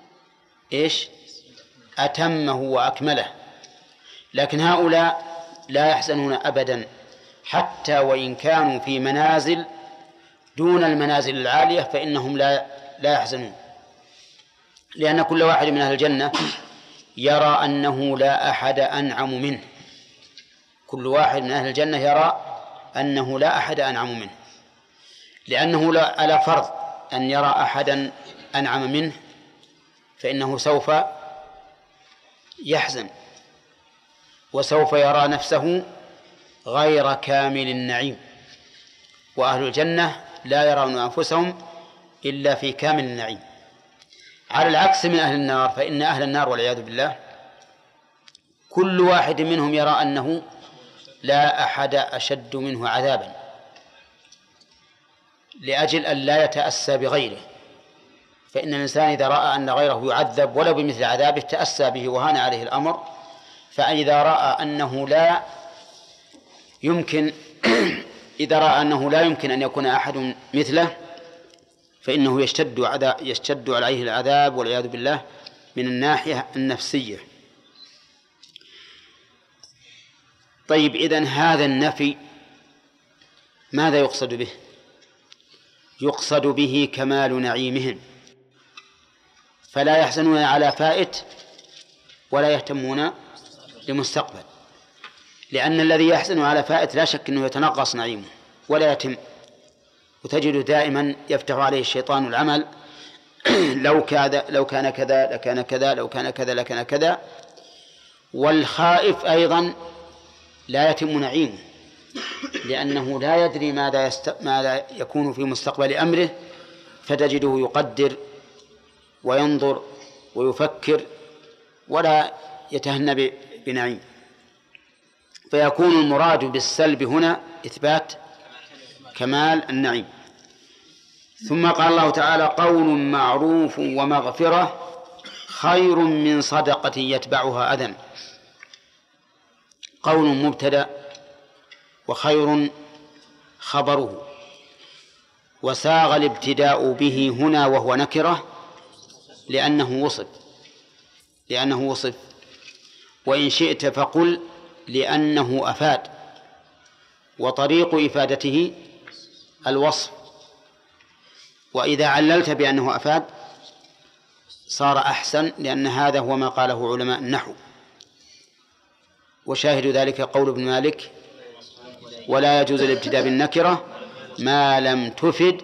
أتمه وأكمله. لكن هؤلاء لا يحزنون أبدا، حتى وإن كانوا في منازل دون المنازل العالية فإنهم لا يحزنون، لأن كل واحد من أهل الجنة يرى أنه لا أحد أنعم منه. كل واحد من أهل الجنة يرى أنه لا أحد أنعم منه، لأنه على فرض أن يرى أحدا أنعم منه فإنه سوف يحزن، وسوف يرى نفسه غير كامل النعيم، وأهل الجنة لا يرون أنفسهم إلا في كامل النعيم، على العكس من أهل النار. فإن أهل النار والعياذ بالله كل واحد منهم يرى أنه لا أحد أشد منه عذابا، لأجل أن لا يتأسى بغيره. فإن الإنسان إذا رأى أن غيره يعذب ولو بمثل عذابه تأسى به وهان عليه الأمر. فإذا رأى أنه لا يمكن أن يكون أحد مثله فإنه يشتد عليه العذاب والعياذ بالله من الناحية النفسية. طيب، إذن هذا النفي ماذا يقصد به؟ يقصد به كمال نعيمهم، فلا يحزنون على فائت ولا يهتمون لمستقبل، لأن الذي يحزن على فائت لا شك أنه يتنقص نعيمه ولا يتم، وتجد دائما يفتح عليه الشيطان العمل لو كان كذا لكان كذا، لو كان كذا لكان كذا. والخائف أيضا لا يتم نعيمه، لأنه لا يدري ماذا يكون في مستقبل أمره، فتجده يقدر وينظر ويفكر ولا يتهنى بنعيم. فيكون المراد بالسلب هنا إثبات كمال النعيم. ثم قال الله تعالى: قول معروف ومغفرة خير من صدقة يتبعها أذى. قول مبتدأ وخير خبره، وساغ الابتداء به هنا وهو نكرة لأنه وصف، وإن شئت فقل لأنه أفاد، وطريق إفادته الوصف. وإذا عللت بأنه أفاد صار أحسن، لأن هذا هو ما قاله علماء النحو. وشاهد ذلك قول ابن مالك: ولا يجوز الابتداء بالنكرة ما لم تفد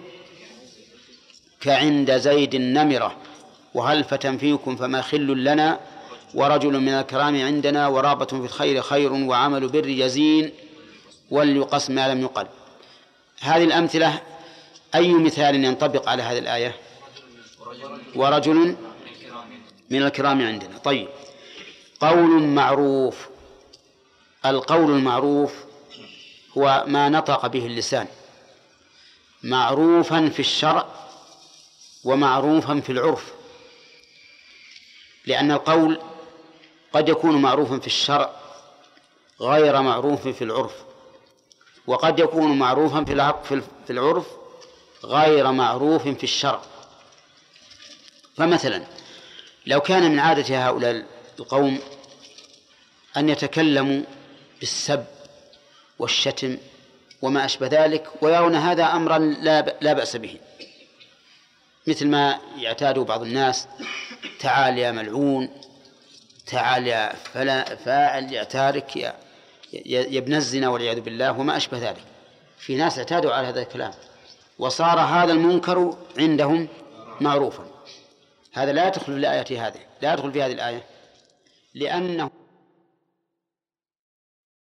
كعند زيد النمرة، وهل فتى فيكم فما خل لنا، ورجل من الكرام عندنا، ورابة في الخير خير، وعمل بر يزين، وليقص ما لم يقل. هذه الأمثلة أي مثال ينطبق على هذه الآية؟ ورجل من الكرام عندنا. طيب، قول معروف. القول المعروف هو ما نطق به اللسان، معروفا في الشرع ومعروفا في العرف، لأن القول قد يكون معروفا في الشرع غير معروف في العرف، وقد يكون معروفا في العرف غير معروف في الشرع. فمثلا لو كان من عادة هؤلاء القوم أن يتكلموا بالسب والشتم وما أشبه ذلك، ويرون هذا أمرا لا بأس به، مثل ما يعتاد بعض الناس: تعال يا ملعون، تعال يا فاعل، يا تارك، يا ابن الزنا والعياذ بالله وما أشبه ذلك. في ناس اعتادوا على هذا الكلام، وصار هذا المنكر عندهم معروفا. هذا لا يدخل في الآية هذه، لا يدخل في هذه الآية، لأنه